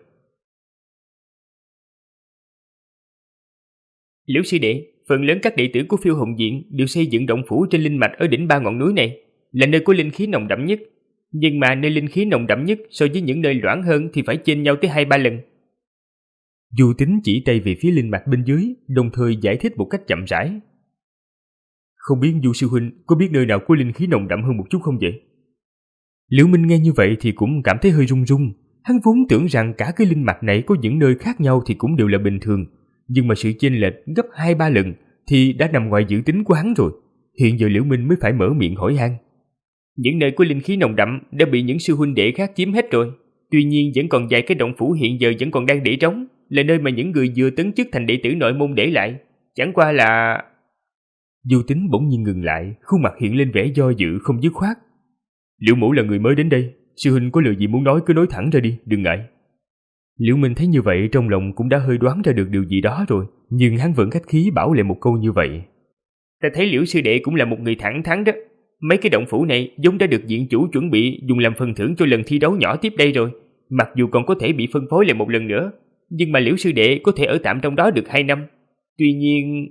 Liễu sư đệ, phần lớn các đệ tử của Phiêu Hồng Viện đều xây dựng động phủ trên linh mạch ở đỉnh 3 ngọn núi này, là nơi có linh khí nồng đậm nhất. Nhưng mà nơi linh khí nồng đậm nhất so với những nơi loãng hơn thì phải chênh nhau tới 2-3 lần. Du Tính chỉ tay về phía linh mạch bên dưới, đồng thời giải thích một cách chậm rãi. Không biết Du sư huynh có biết nơi nào có linh khí nồng đậm hơn một chút không vậy? Liễu Minh nghe như vậy thì cũng cảm thấy hơi run run. Hắn vốn tưởng rằng cả cái linh mạch này có những nơi khác nhau thì cũng đều là bình thường, nhưng mà sự chênh lệch gấp 2-3 lần thì đã nằm ngoài dự tính của hắn rồi. Hiện giờ Liễu Minh mới phải mở miệng hỏi han. Những nơi có linh khí nồng đậm đã bị những sư huynh đệ khác chiếm hết rồi. Tuy nhiên vẫn còn vài cái động phủ hiện giờ vẫn còn đang để trống, là nơi mà những người vừa tấn chức thành đệ tử nội môn để lại. Chẳng qua là... Du Tính bỗng nhiên ngừng lại, khuôn mặt hiện lên vẻ do dự không dứt khoát. Liễu mẫu là người mới đến đây, sư huynh có lời gì muốn nói cứ nói thẳng ra đi, đừng ngại. Liễu Minh thấy như vậy trong lòng cũng đã hơi đoán ra được điều gì đó rồi, nhưng hắn vẫn khách khí bảo lại một câu như vậy. Ta thấy Liễu sư đệ cũng là một người thẳng thắn đó. Mấy cái động phủ này vốn đã được viện chủ chuẩn bị dùng làm phần thưởng cho lần thi đấu nhỏ tiếp đây rồi, mặc dù còn có thể bị phân phối lại một lần nữa, nhưng mà Liễu sư đệ có thể ở tạm trong đó được 2 năm. Tuy nhiên...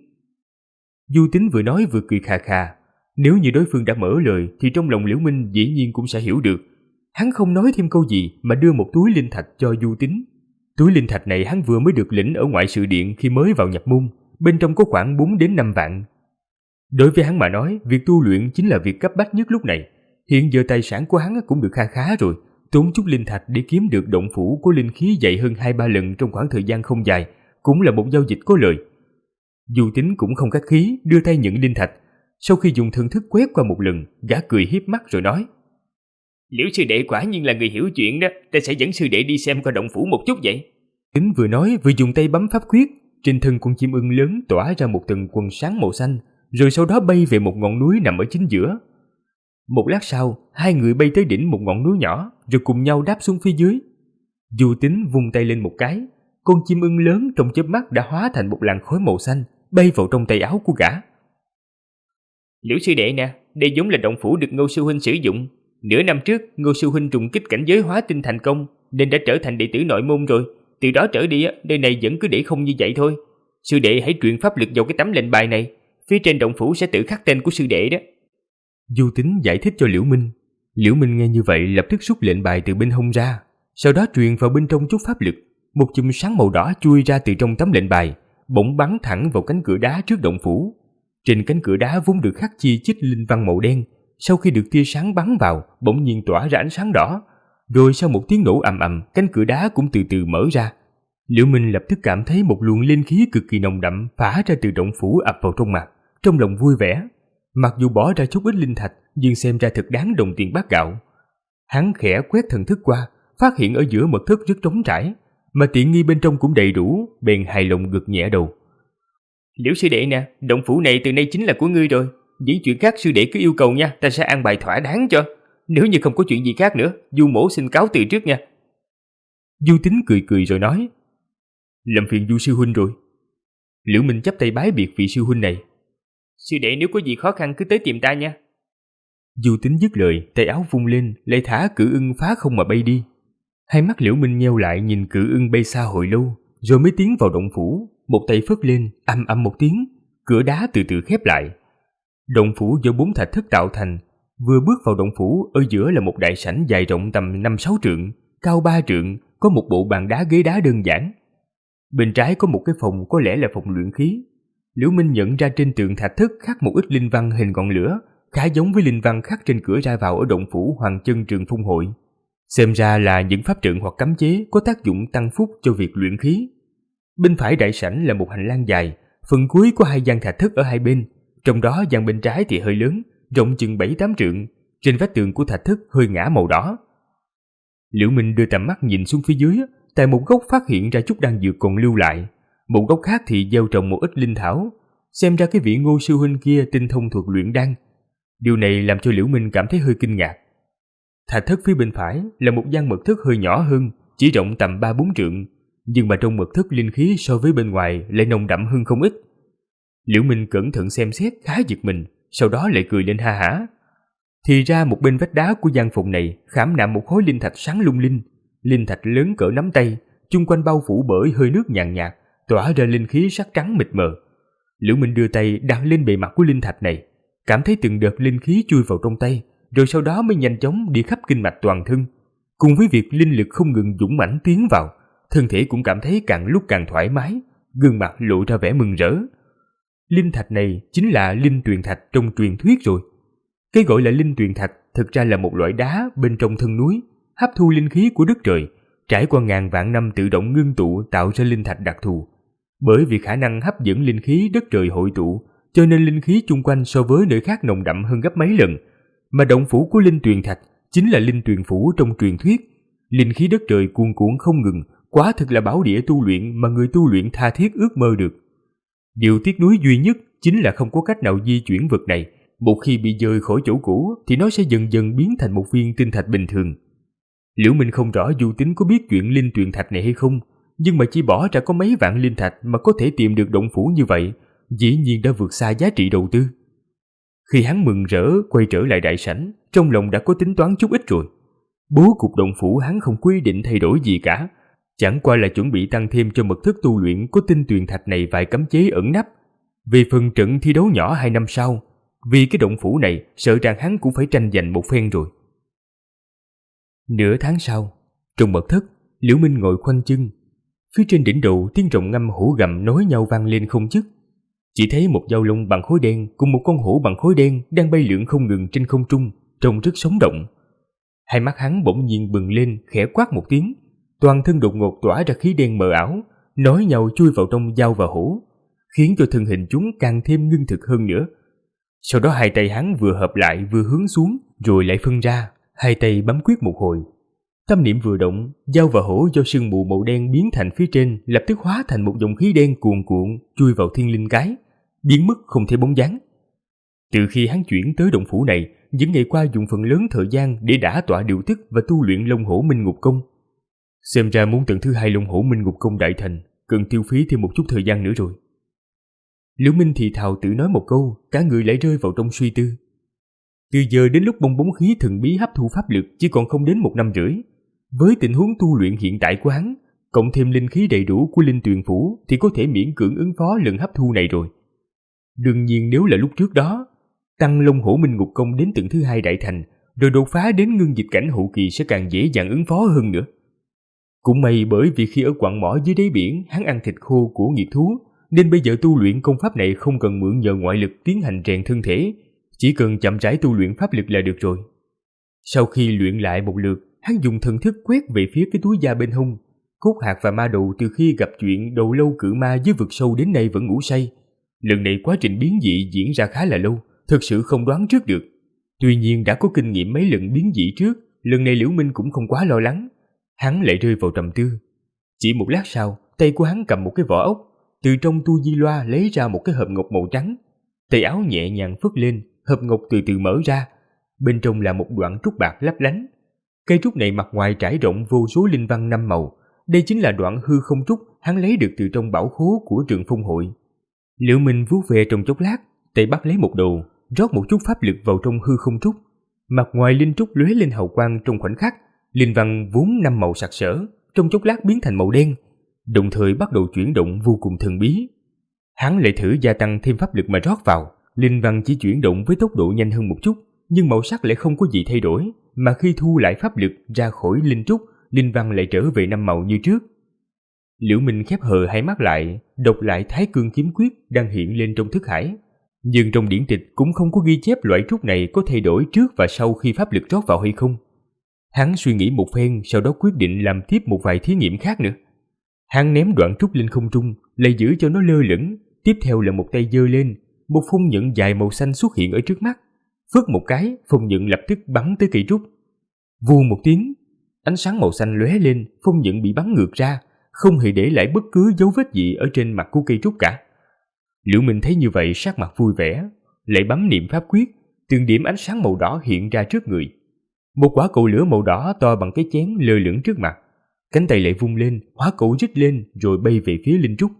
Du Tính vừa nói vừa cười khà khà. Nếu như đối phương đã mở lời thì trong lòng Liễu Minh dĩ nhiên cũng sẽ hiểu được. Hắn không nói thêm câu gì mà đưa một túi linh thạch cho Du Tính. Túi linh thạch này hắn vừa mới được lĩnh ở ngoại sự điện khi mới vào nhập môn, bên trong có khoảng 4 đến 5 vạn. Đối với hắn mà nói, việc tu luyện chính là việc cấp bách nhất lúc này. Hiện giờ tài sản của hắn cũng được kha khá rồi, tốn chút linh thạch để kiếm được động phủ có linh khí dày hơn 2-3 lần trong khoảng thời gian không dài, cũng là một giao dịch có lời. Du Tính cũng không khách khí, đưa tay nhận linh thạch. Sau khi dùng thần thức quét qua một lần, gã cười hiếp mắt rồi nói: Liễu sư đệ quả nhiên là người hiểu chuyện đó, ta sẽ dẫn sư đệ đi xem qua động phủ một chút vậy. Tính vừa nói vừa dùng tay bấm pháp quyết, trên thân con chim ưng lớn tỏa ra một tầng quầng sáng màu xanh, rồi sau đó bay về một ngọn núi nằm ở chính giữa. Một lát sau, hai người bay tới đỉnh một ngọn núi nhỏ, rồi cùng nhau đáp xuống phía dưới. Du Tính vung tay lên một cái, con chim ưng lớn trong chớp mắt đã hóa thành một làn khói màu xanh, bay vào trong tay áo của gã. Liễu sư đệ nè, đây giống là động phủ được Ngô sư huynh sử dụng. Nửa năm trước, Ngô sư huynh trùng kích cảnh giới hóa tinh thành công, nên đã trở thành đệ tử nội môn rồi. Từ đó trở đi, nơi này vẫn cứ để không như vậy thôi. Sư đệ hãy truyền pháp lực vào cái tấm lệnh bài này, phía trên động phủ sẽ tự khắc tên của sư đệ đó. Du Tính giải thích cho Liễu Minh. Liễu Minh nghe như vậy lập tức rút lệnh bài từ bên hông ra, sau đó truyền vào bên trong chút pháp lực. Một chùm sáng màu đỏ chui ra từ trong tấm lệnh bài, bỗng bắn thẳng vào cánh cửa đá trước động phủ. Trên cánh cửa đá vốn được khắc chi chít linh văn màu đen, sau khi được tia sáng bắn vào, bỗng nhiên tỏa ra ánh sáng đỏ. Rồi sau một tiếng nổ ầm ầm, cánh cửa đá cũng từ từ mở ra. Liễu Minh lập tức cảm thấy một luồng linh khí cực kỳ nồng đậm phả ra từ động phủ ập vào trong mặt, trong lòng vui vẻ. Mặc dù bỏ ra chút ít linh thạch, nhưng xem ra thật đáng đồng tiền bát gạo. Hắn khẽ quét thần thức qua, phát hiện ở giữa mật thất rất trống trải, mà tiện nghi bên trong cũng đầy đủ, bèn hài lòng gật nhẹ đầu. Liễu sư đệ nè, động phủ này từ nay chính là của ngươi rồi. Những chuyện khác sư đệ cứ yêu cầu nha, ta sẽ an bài thỏa đáng cho. Nếu như không có chuyện gì khác nữa, Du mỗ xin cáo từ trước nha. Du Tính cười cười rồi nói: Làm phiền Du sư huynh rồi. Liễu Minh chắp tay bái biệt vị sư huynh này. Sư đệ nếu có gì khó khăn cứ tới tìm ta nha. Du Tính dứt lời, tay áo vung lên, lại thả cự ưng phá không mà bay đi. Hai mắt Liễu Minh nheo lại nhìn cự ưng bay xa hồi lâu, rồi mới tiến vào động phủ. Một tay phất lên, ầm ầm một tiếng, cửa đá từ từ khép lại. Động phủ do 4 thạch thất tạo thành. Vừa bước vào động phủ, ở giữa là một đại sảnh dài rộng tầm 5-6 trượng, cao 3 trượng, có một bộ bàn đá ghế đá đơn giản. Bên trái có một cái phòng có lẽ là phòng luyện khí. Liễu Minh nhận ra trên tường thạch thất khắc một ít linh văn hình ngọn lửa, khá giống với linh văn khắc trên cửa ra vào ở động phủ Hoàng Chân Trường Phong Hội. Xem ra là những pháp trận hoặc cấm chế có tác dụng tăng phúc cho việc luyện khí. Bên phải đại sảnh là một hành lang dài, phần cuối có 2 gian thạch thất ở hai bên, trong đó gian bên trái thì hơi lớn, rộng chừng 7-8 trượng, trên vách tường của thạch thất hơi ngã màu đỏ. Liễu Minh đưa tầm mắt nhìn xuống phía dưới, tại một góc phát hiện ra chút đan dược còn lưu lại, một góc khác thì gieo trồng một ít linh thảo, xem ra cái vị Ngô sư huynh kia tinh thông thuật luyện đan. Điều này làm cho Liễu Minh cảm thấy hơi kinh ngạc. Thạch thất phía bên phải là một gian mật thất hơi nhỏ hơn, chỉ rộng tầm 3-4 trượng, nhưng mà trong mật thất linh khí so với bên ngoài lại nồng đậm hơn không ít. Liễu Minh cẩn thận xem xét khá giật mình, sau đó lại cười lên ha hả. Thì ra một bên vách đá của gian phòng này khảm nạm một khối linh thạch sáng lung linh. Linh thạch lớn cỡ nắm tay, chung quanh bao phủ bởi hơi nước nhàn nhạt, tỏa ra linh khí sắc trắng mịt mờ. Liễu Minh đưa tay đặt lên bề mặt của linh thạch này, cảm thấy từng đợt linh khí chui vào trong tay, rồi sau đó mới nhanh chóng đi khắp kinh mạch toàn thân. Cùng với việc linh lực không ngừng dũng mãnh tiến vào, thân thể cũng cảm thấy càng lúc càng thoải mái, gương mặt lộ ra vẻ mừng rỡ. Linh thạch này chính là linh tuyền thạch trong truyền thuyết rồi. Cái gọi là linh tuyền thạch thực ra là một loại đá bên trong thân núi, hấp thu linh khí của đất trời, trải qua ngàn vạn năm tự động ngưng tụ tạo ra linh thạch đặc thù. Bởi vì khả năng hấp dẫn linh khí đất trời hội tụ, cho nên linh khí chung quanh so với nơi khác nồng đậm hơn gấp mấy lần. Mà động phủ của linh tuyền thạch chính là linh tuyền phủ trong truyền thuyết. Linh khí đất trời cuồn cuộn không ngừng, quả thực là bảo địa tu luyện mà người tu luyện tha thiết ước mơ được. Điều tiếc nuối duy nhất chính là không có cách nào di chuyển vật này. Một khi bị dời khỏi chỗ cũ thì nó sẽ dần dần biến thành một viên tinh thạch bình thường. Liễu Minh không rõ Du Tính có biết chuyện linh tuyền thạch này hay không, nhưng mà chỉ bỏ ra có mấy vạn linh thạch mà có thể tìm được động phủ như vậy, dĩ nhiên đã vượt xa giá trị đầu tư. Khi hắn mừng rỡ quay trở lại đại sảnh, trong lòng đã có tính toán chút ít rồi. Bố cục động phủ hắn không quy định thay đổi gì cả, chẳng qua là chuẩn bị tăng thêm cho mật thức tu luyện của tinh tuyền thạch này vài cấm chế ẩn nấp. Về phần trận thi đấu nhỏ 2 năm sau, vì cái động phủ này sợ rằng hắn cũng phải tranh giành một phen rồi. Nửa tháng sau, trong mật thất, Liễu Minh ngồi khoanh chân. Phía trên đỉnh đầu tiếng rồng ngâm hổ gầm nối nhau vang lên không dứt. Chỉ thấy một dao long bằng khối đen cùng một con hổ bằng khối đen đang bay lượn không ngừng trên không trung, trông rất sống động. Hai mắt hắn bỗng nhiên bừng lên, khẽ quát một tiếng, toàn thân đột ngột tỏa ra khí đen mờ ảo, nối nhau chui vào trong dao và hổ, khiến cho thân hình chúng càng thêm ngưng thực hơn nữa. Sau đó hai tay hắn vừa hợp lại vừa hướng xuống, rồi lại phân ra, hai tay bấm quyết một hồi. Tâm niệm vừa động, dao và hổ do sương mù màu đen biến thành phía trên lập tức hóa thành một dòng khí đen cuồn cuộn chui vào thiên linh cái, biến mất không thể bóng dáng. Từ khi hắn chuyển tới động phủ này, những ngày qua dùng phần lớn thời gian để đả tọa điều tức và tu luyện Long Hổ Minh Ngục Công. Xem ra muốn tầng thứ 2 Long Hổ Minh Ngục Công đại thành, cần tiêu phí thêm một chút thời gian nữa rồi. Liễu Minh thì thào tự nói một câu, cả người lại rơi vào trong suy tư. Từ giờ đến lúc bong bóng khí thần bí hấp thu pháp lực chỉ còn không đến 1 năm rưỡi. Với tình huống tu luyện hiện tại của hắn, cộng thêm linh khí đầy đủ của linh tuyền phủ thì có thể miễn cưỡng ứng phó lần hấp thu này rồi. Đương nhiên nếu là lúc trước đó, tăng Long Hổ Minh Ngục Công đến tầng thứ 2 đại thành, rồi đột phá đến ngưng dịch cảnh hậu kỳ sẽ càng dễ dàng ứng phó hơn nữa. Cũng may bởi vì khi ở quặng mỏ dưới đáy biển hắn ăn thịt khô của nghiệt thú, nên bây giờ tu luyện công pháp này không cần mượn nhờ ngoại lực tiến hành rèn thân thể, chỉ cần chậm rãi tu luyện pháp lực là được rồi. Sau khi luyện lại một lượt, hắn dùng thần thức quét về phía cái túi da bên hông. Cốt hạt và ma đầu từ khi gặp chuyện đầu lâu cự ma dưới vực sâu đến nay vẫn ngủ say. Lần này quá trình biến dị diễn ra khá là lâu, thực sự không đoán trước được. Tuy nhiên đã có kinh nghiệm mấy lần biến dị trước, lần này Liễu Minh cũng không quá lo lắng. Hắn lại rơi vào trầm tư. Chỉ một lát sau, tay của hắn cầm một cái vỏ ốc, từ trong tu di loa lấy ra một cái hộp ngọc màu trắng. Tay áo nhẹ nhàng phất lên, hộp ngọc từ từ mở ra. Bên trong là một đoạn trúc bạc lấp lánh. Cây trúc này mặt ngoài trải rộng vô số linh văn 5 màu. Đây chính là đoạn hư không trúc hắn lấy được từ trong bảo khố của Trường Phong hội. Liễu Minh vuốt về trong chốc lát, tay bắt lấy một đồ, rót một chút pháp lực vào trong hư không trúc. Mặt ngoài linh trúc lóe lên hào quang trong khoảnh khắc, linh văn vốn 5 màu sặc sỡ, trong chốc lát biến thành màu đen, đồng thời bắt đầu chuyển động vô cùng thần bí. Hắn lại thử gia tăng thêm pháp lực mà rót vào, linh văn chỉ chuyển động với tốc độ nhanh hơn một chút, nhưng màu sắc lại không có gì thay đổi, mà khi thu lại pháp lực ra khỏi linh trúc, linh văn lại trở về 5 màu như trước. Liễu Minh khép hờ hai mắt lại, đọc lại Thái Cương Kiếm Quyết đang hiện lên trong thức hải. Nhưng trong điển tịch cũng không có ghi chép loại trúc này có thay đổi trước và sau khi pháp lực rót vào hay không. Hắn suy nghĩ một phen, sau đó quyết định làm tiếp một vài thí nghiệm khác nữa. Hắn ném đoạn trúc lên không trung, lại giữ cho nó lơ lửng, tiếp theo là một tay giơ lên, một phong nhận dài màu xanh xuất hiện ở trước mắt. Phất một cái, phong nhận lập tức bắn tới cây trúc. Vù một tiếng, ánh sáng màu xanh lóe lên, phong nhận bị bắn ngược ra, không hề để lại bất cứ dấu vết gì ở trên mặt của cây trúc cả. Liễu Minh thấy như vậy sắc mặt vui vẻ, lại bấm niệm pháp quyết, từng điểm ánh sáng màu đỏ hiện ra trước người. Một quả cầu lửa màu đỏ to bằng cái chén lơ lửng trước mặt, cánh tay lại vung lên, hóa cầu rít lên rồi bay về phía linh trúc.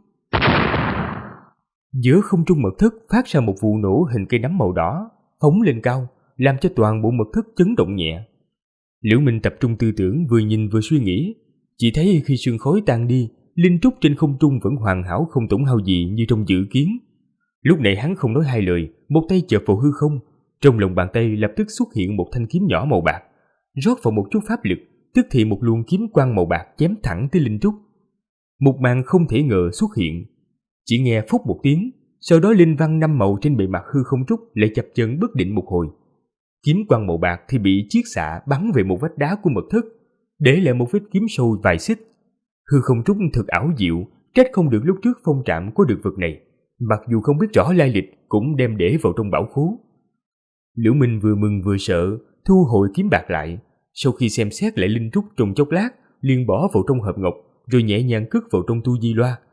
Giữa không trung mật thất phát ra một vụ nổ hình cây nắm màu đỏ, phóng lên cao, làm cho toàn bộ mật thất chấn động nhẹ. Liễu Minh tập trung tư tưởng, vừa nhìn vừa suy nghĩ, chỉ thấy khi sương khói tan đi, linh trúc trên không trung vẫn hoàn hảo không tổn hao gì như trong dự kiến. Lúc này hắn không nói hai lời, một tay chợp vào hư không, trong lòng bàn tay lập tức xuất hiện một thanh kiếm nhỏ màu bạc, rót vào một chút pháp lực, tức thì một luồng kiếm quang màu bạc chém thẳng tới linh trúc. Một màn không thể ngờ xuất hiện, chỉ nghe phúc một tiếng, sau đó linh văn 5 màu trên bề mặt hư không trúc lại chập chờn bất định một hồi. Kiếm quang màu bạc thì bị chiết xạ bắn về một vách đá của mật thất, để lại một vết kiếm sâu vài xích. Hư không trúc thật ảo diệu, trách không được lúc trước Phong Trạm có được vật này, mặc dù không biết rõ lai lịch cũng đem để vào trong bảo khố. Liễu Minh vừa mừng vừa sợ, thu hồi kiếm bạc lại, sau khi xem xét lại linh trúc trong chốc lát, liền bỏ vào trong hộp ngọc, rồi nhẹ nhàng cất vào trong tu di loa.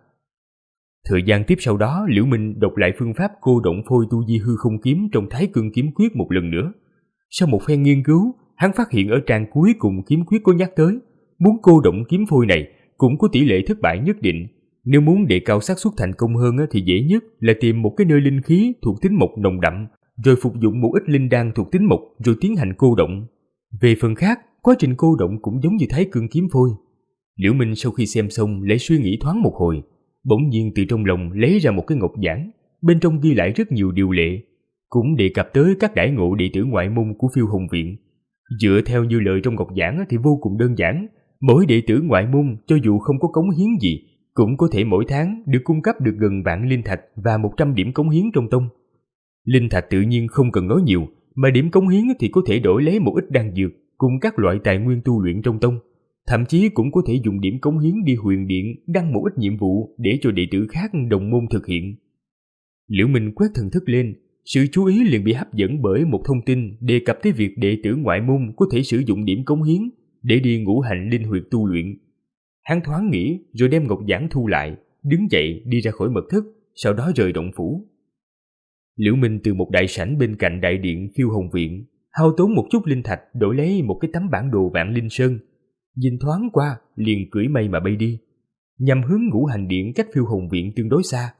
Thời gian tiếp sau đó, Liễu Minh đọc lại phương pháp cô động phôi tu di hư không kiếm trong Thái Cương kiếm quyết một lần nữa. Sau một phen nghiên cứu, hắn phát hiện ở trang cuối cùng kiếm quyết có nhắc tới, muốn cô động kiếm phôi này cũng có tỷ lệ thất bại nhất định. Nếu muốn đề cao xác suất thành công hơn thì dễ nhất là tìm một cái nơi linh khí thuộc tính mộc nồng đậm, rồi phục dụng một ít linh đan thuộc tính mộc rồi tiến hành cô động. Về phần khác, quá trình cô động cũng giống như Thái Cương kiếm phôi. Liễu Minh sau khi xem xong lại suy nghĩ thoáng một hồi, bỗng nhiên từ trong lòng lấy ra một cái ngọc giản, bên trong ghi lại rất nhiều điều lệ, cũng đề cập tới các đãi ngộ đệ tử ngoại môn của Phiêu Hồng Viện. Dựa theo như lời trong ngọc giản thì vô cùng đơn giản, mỗi đệ tử ngoại môn cho dù không có cống hiến gì, cũng có thể mỗi tháng được cung cấp được gần vạn linh thạch và 100 điểm cống hiến trong tông. Linh thạch tự nhiên không cần nói nhiều, mà điểm cống hiến thì có thể đổi lấy một ít đan dược cùng các loại tài nguyên tu luyện trong tông. Thậm chí cũng có thể dùng điểm cống hiến đi Huyền Điện đăng một ít nhiệm vụ để cho đệ tử khác đồng môn thực hiện. Liễu Minh quét thần thức lên, sự chú ý liền bị hấp dẫn bởi một thông tin đề cập tới việc đệ tử ngoại môn có thể sử dụng điểm cống hiến để đi ngũ hành linh huyệt tu luyện. Hắn thoáng nghĩ rồi đem ngọc giản thu lại, đứng dậy đi ra khỏi mật thất, sau đó rời động phủ. Liễu Minh từ một đại sảnh bên cạnh đại điện Phiêu Hồng Viện hao tốn một chút linh thạch đổi lấy một cái tấm bản đồ Vạn Linh Sơn, nhìn thoáng qua liền cưỡi mây mà bay đi, nhằm hướng ngũ hành điện cách Phiêu Hồng Viện tương đối xa.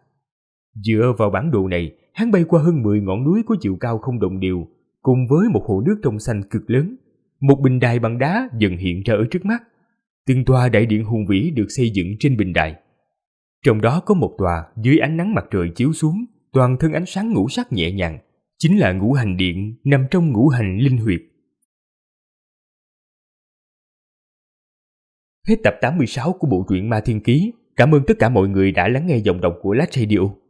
Dựa vào bản đồ này, hắn bay qua hơn 10 ngọn núi có chiều cao không đồng đều, cùng với một hồ nước trong xanh cực lớn. Một bình đài bằng đá dần hiện ra ở trước mắt. Từng tòa đại điện hùng vĩ được xây dựng trên bình đài. Trong đó có một tòa dưới ánh nắng mặt trời chiếu xuống, toàn thân ánh sáng ngũ sắc nhẹ nhàng, chính là ngũ hành điện nằm trong ngũ hành linh huyệt. Hết tập 86 của bộ truyện Ma Thiên Ký. Cảm ơn tất cả mọi người đã lắng nghe giọng đọc của Lát Radio.